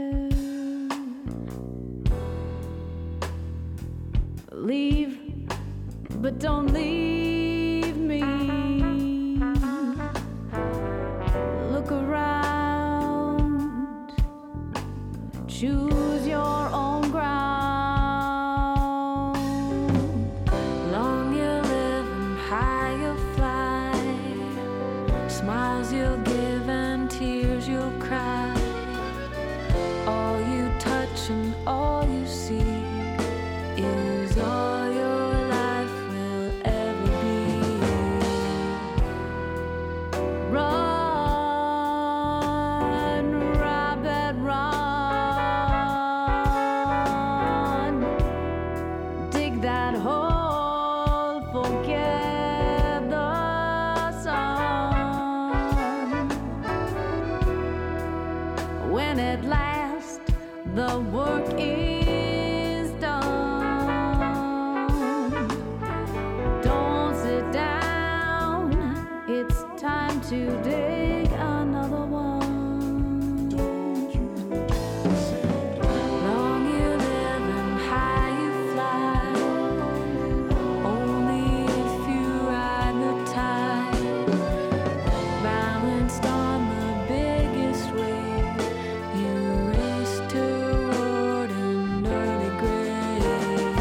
Leave, but don't leave me. Look around, choose your own ground. Long you live and high you fly. Smiles you'll give and tears you'll cry. All you touch and all you see is all your life will ever be. to dig another one. Long you live and high you fly. Only if you ride the tide. Balanced on the biggest wave, you race toward an early grave.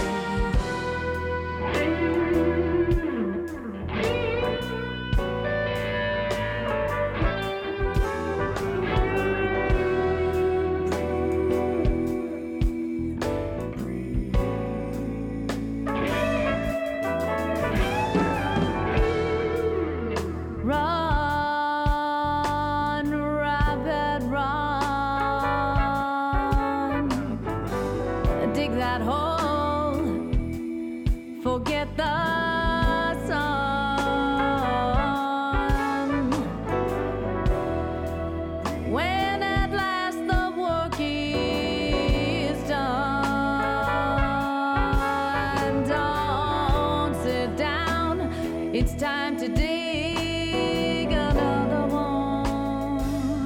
Run, rabbit, run. Dig that hole. Forget the sun. When at last the work is done, don't sit down. It's time to dig another one.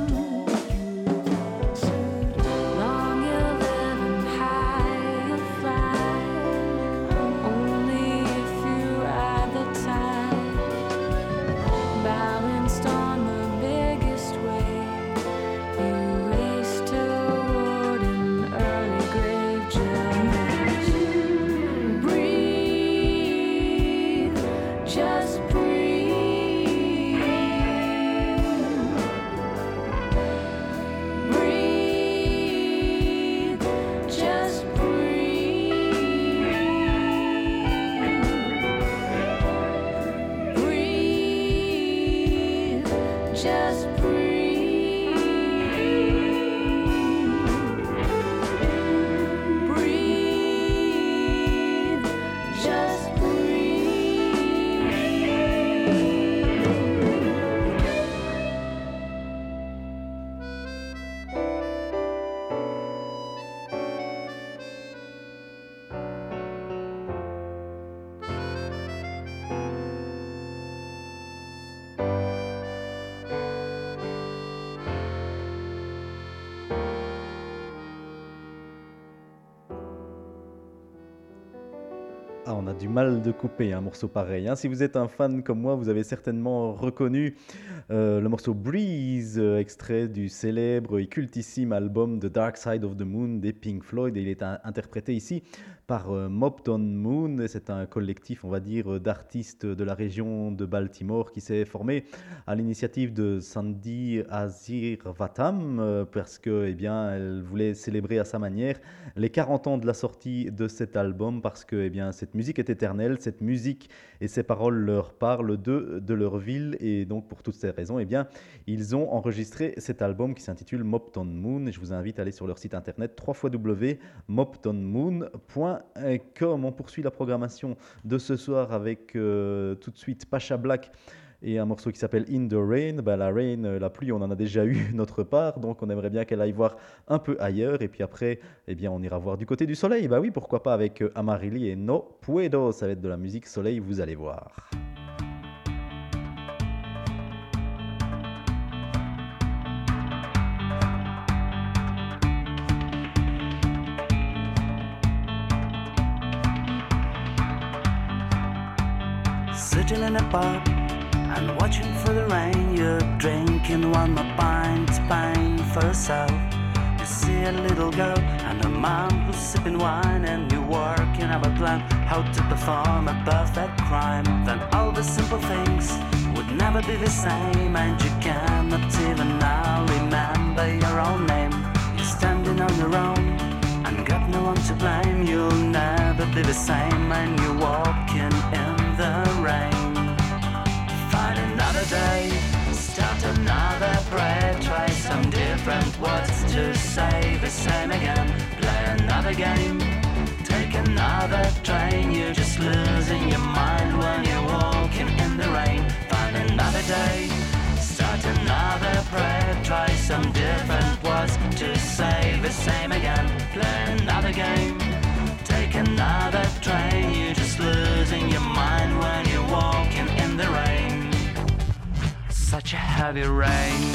Long you live and high you fly. Only if you ride the tide. Balanced on the biggest wave, you race toward an early grave. Just breathe, just breathe. Breathe, just breathe. Breathe, just breathe. Breathe, just Ah, on a du mal de couper un morceau pareil, hein. Si vous êtes un fan comme moi, vous avez certainement reconnu euh, le morceau Breeze, euh, extrait du célèbre et cultissime album The Dark Side of the Moon des Pink Floyd. Et il est un- interprété ici par euh, Mopton Moon. Et c'est un collectif, on va dire, d'artistes de la région de Baltimore qui s'est formé à l'initiative de Sandy Azirvatam euh, parce que, eh bien, elle voulait célébrer à sa manière les quarante ans de la sortie de cet album parce que, eh bien, cette musique est éternelle, cette musique et ses paroles leur parlent de, de leur ville et donc pour toutes ces raisons, eh bien, ils ont enregistré cet album qui s'intitule Mopton Moon et je vous invite à aller sur leur site internet w w w point mopton moon point com. On poursuit la programmation de ce soir avec euh, tout de suite Pasha Black et un morceau qui s'appelle In the Rain. Ben, la rain, euh, la pluie, on en a déjà eu notre part, donc on aimerait bien qu'elle aille voir un peu ailleurs. Et puis après, eh bien, on ira voir du côté du soleil. Bah oui, pourquoi pas avec euh, Amarili et No Puedo. Ça va être de la musique soleil, vous allez voir. Sitting in a park and watching for the rain. You're drinking one more pint, paying for herself. You see a little girl and a man who's sipping wine, and you're working out a plan how to perform a perfect crime. Then all the simple things would never be the same, and you cannot even now remember your own name. You're standing on your own and got no one to blame. You'll never be the same, and you're walking in the rain. Find another day, start another prayer, try some different words to say the same again. Play another game, take another train. You're just losing your mind when you're walking in the rain. Find another day, start another prayer, try some different words to say the same again. Play another game, take another train. You're just losing your mind when you're walking in the rain. such a heavy rain.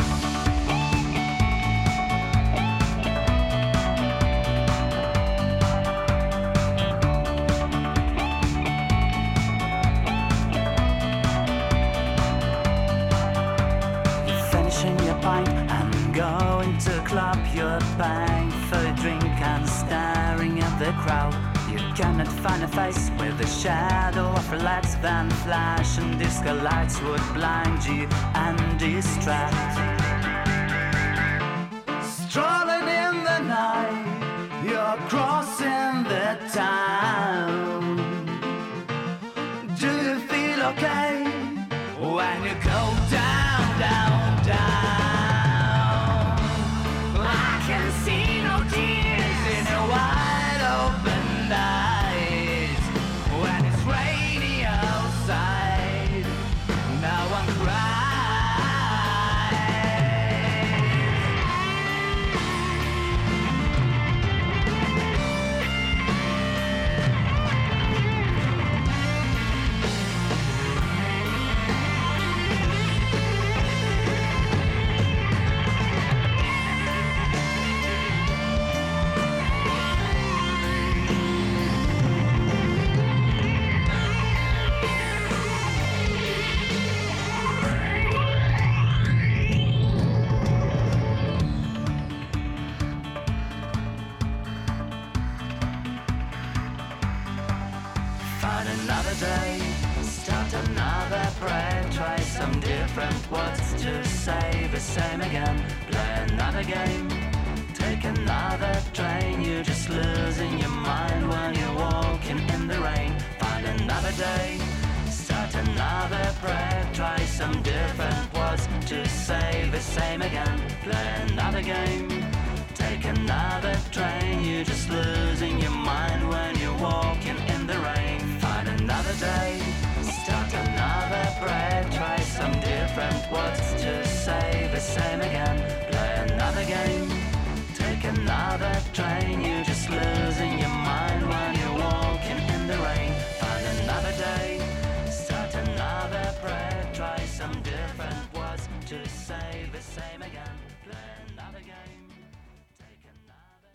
Going to club, you're paying for a drink and staring at the crowd. You cannot find a face with the shadow of relax. Then flash and disco lights would blind you and distract. Strolling in the night, you're crossing the town. Do you feel okay when you go down, down, down? See no tears in your wide open eyes. When it's rainy outside, no one cries. Some different words to say the same again. Play another game, take another train. You're just losing your mind when you're walking in the rain. Find another day, start another prayer. Try some different words to say the same again. Play another game, take another train. You're just losing your mind when you're walking in the rain. Find another day, start another prayer. Try some different words to say the same again. Play another game, take another train. You're just losing your mind when you're walking in the rain. Find another day, start another prayer. Try some different words to say the same again. Play another game, take another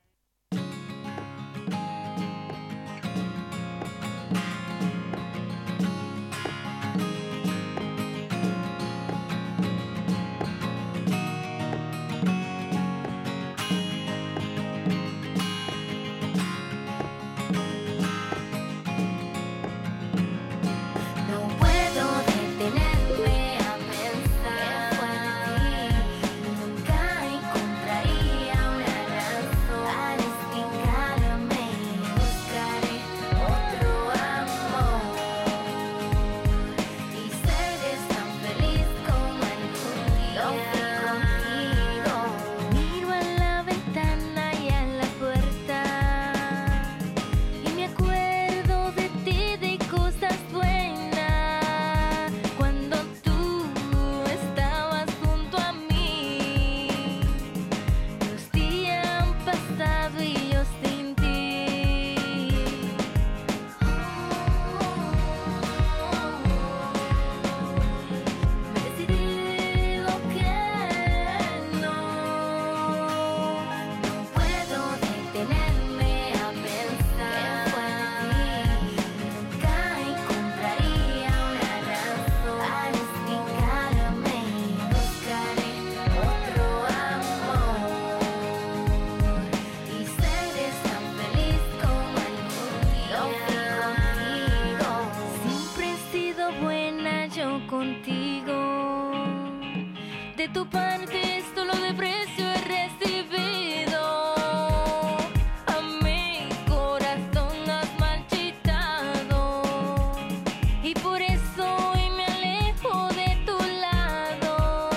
tu parte esto lo de precio he recibido. A mi corazón has marchitado y por eso hoy me alejo de tu lado.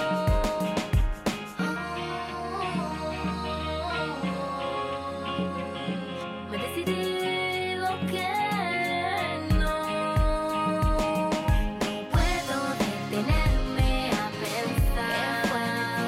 Me he decidido que no, no puedo detenerme a pensar.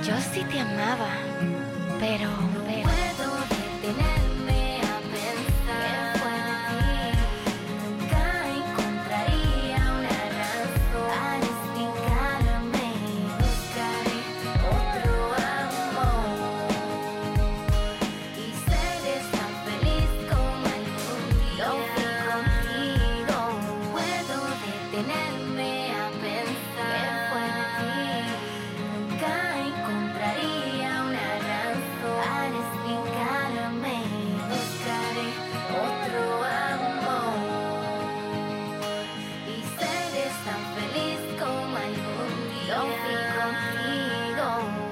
Yo sí te amaba, pero, pero puedo detenerme a pensar que fue de ti. Que encontraría una razón para explicarme y buscaré otro amor. Y seré tan feliz como algún día lo fui contigo. Puedo detenerme a pensar que fue de ti. Que encontraría una razón para explicarme y buscaré otro amor. Y seré tan feliz como algún día lo fui contigo.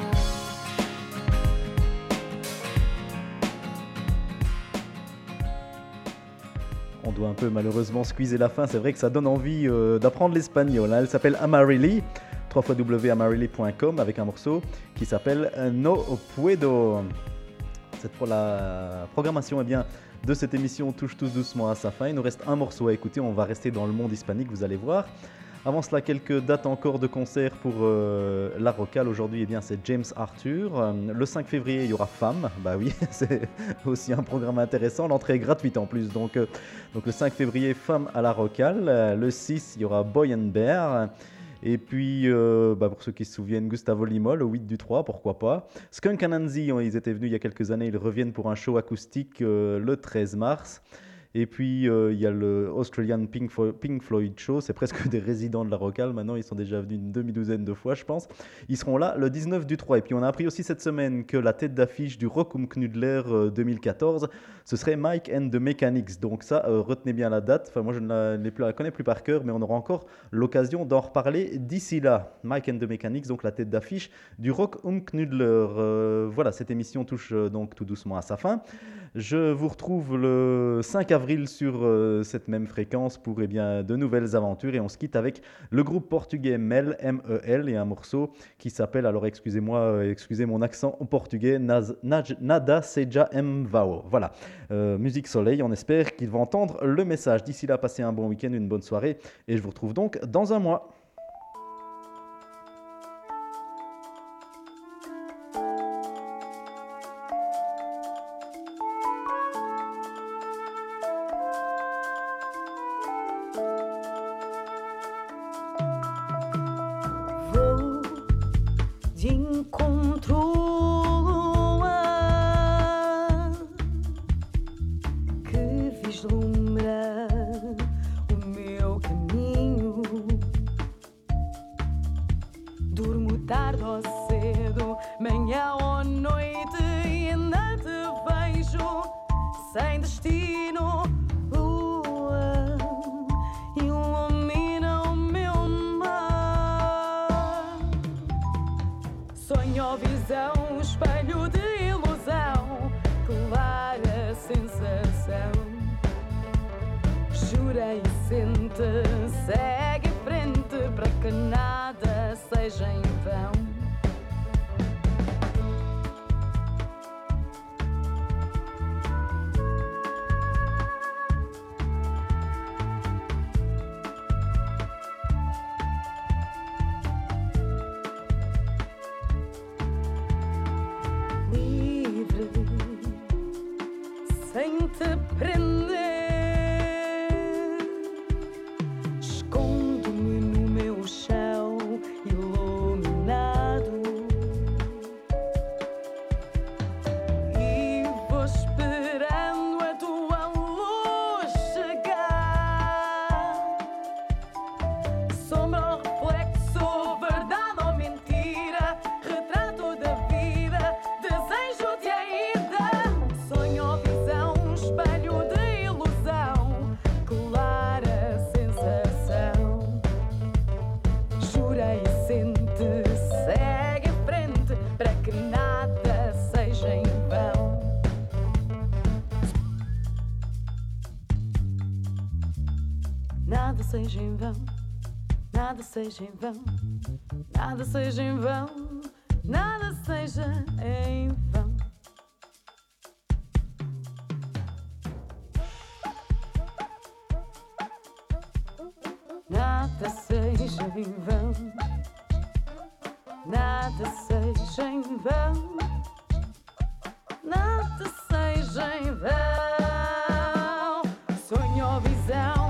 On doit un peu malheureusement squeezer la fin, c'est vrai que ça donne envie euh, d'apprendre l'espagnol. Hein. Elle s'appelle Amarili, w w w point amarili point com, avec un morceau qui s'appelle No Puedo. Cette, pour la programmation eh bien, de cette émission touche tout doucement à sa fin. Il nous reste un morceau à écouter, on va rester dans le monde hispanique, vous allez voir. Avant cela, quelques dates encore de concert pour euh, la Rocale. Aujourd'hui, eh bien, c'est James Arthur. Euh, le cinq février, il y aura Femme. Bah oui, c'est aussi un programme intéressant. L'entrée est gratuite en plus. Donc, euh, donc le cinq février, Femme à la Rocale. Euh, le six, il y aura Boy and Bear. Et puis, euh, bah pour ceux qui se souviennent, Gustavo Lima, le huit du trois, pourquoi pas. Skunk Anansi, ils étaient venus il y a quelques années. Ils reviennent pour un show acoustique euh, le treize mars. Et puis, euh, il y a le Australian Pink, Fo- Pink Floyd Show. C'est presque des résidents de la Rocale. Maintenant, ils sont déjà venus une demi-douzaine de fois, je pense. Ils seront là le dix-neuf du trois. Et puis, on a appris aussi cette semaine que la tête d'affiche du Rock um Knudler euh, deux mille quatorze, ce serait Mike and the Mechanics. Donc ça, euh, retenez bien la date. Enfin, moi, je ne la, l'ai plus- la connais plus par cœur, mais on aura encore l'occasion d'en reparler d'ici là. Mike and the Mechanics, donc la tête d'affiche du Rock um Knudler. Euh, voilà, cette émission touche euh, donc tout doucement à sa fin. Je vous retrouve le cinq avril sur euh, cette même fréquence pour eh bien, de nouvelles aventures. Et on se quitte avec le groupe portugais Mel, M E L, et un morceau qui s'appelle, alors excusez-moi, euh, excusez mon accent au portugais, Naz- Naj- Nada Seja M Vao. Voilà, euh, musique soleil, on espère qu'ils vont entendre le message. D'ici là, passez un bon week-end, une bonne soirée, et je vous retrouve donc dans un mois. Vou de encontro a que vislumbra o meu caminho. Durmo tarde ou cedo, manhã ou noite, e ainda te vejo sem destino. Lua ilumina o meu mar. Sonho ou visão, espelho de ilusão, clara sensação. Jura e sente, segue em frente para que nada seja em vão. Livre, sem te prender, escondo-me no meu chão iluminado e vou esperando a tua luz chegar. Sombra ou reflexo, verdade ou mentira, retrato da vida, desejo-te a ida. Sonho ou visão, espelho de ilusão, clara sensação. Jura e sente, segue em frente para que nada seja em vão. Nada seja em vão, nada seja em vão, nada seja em vão, nada seja em vão. Nada seja em vão, nada seja em vão, nada seja em vão. Sonho ou visão,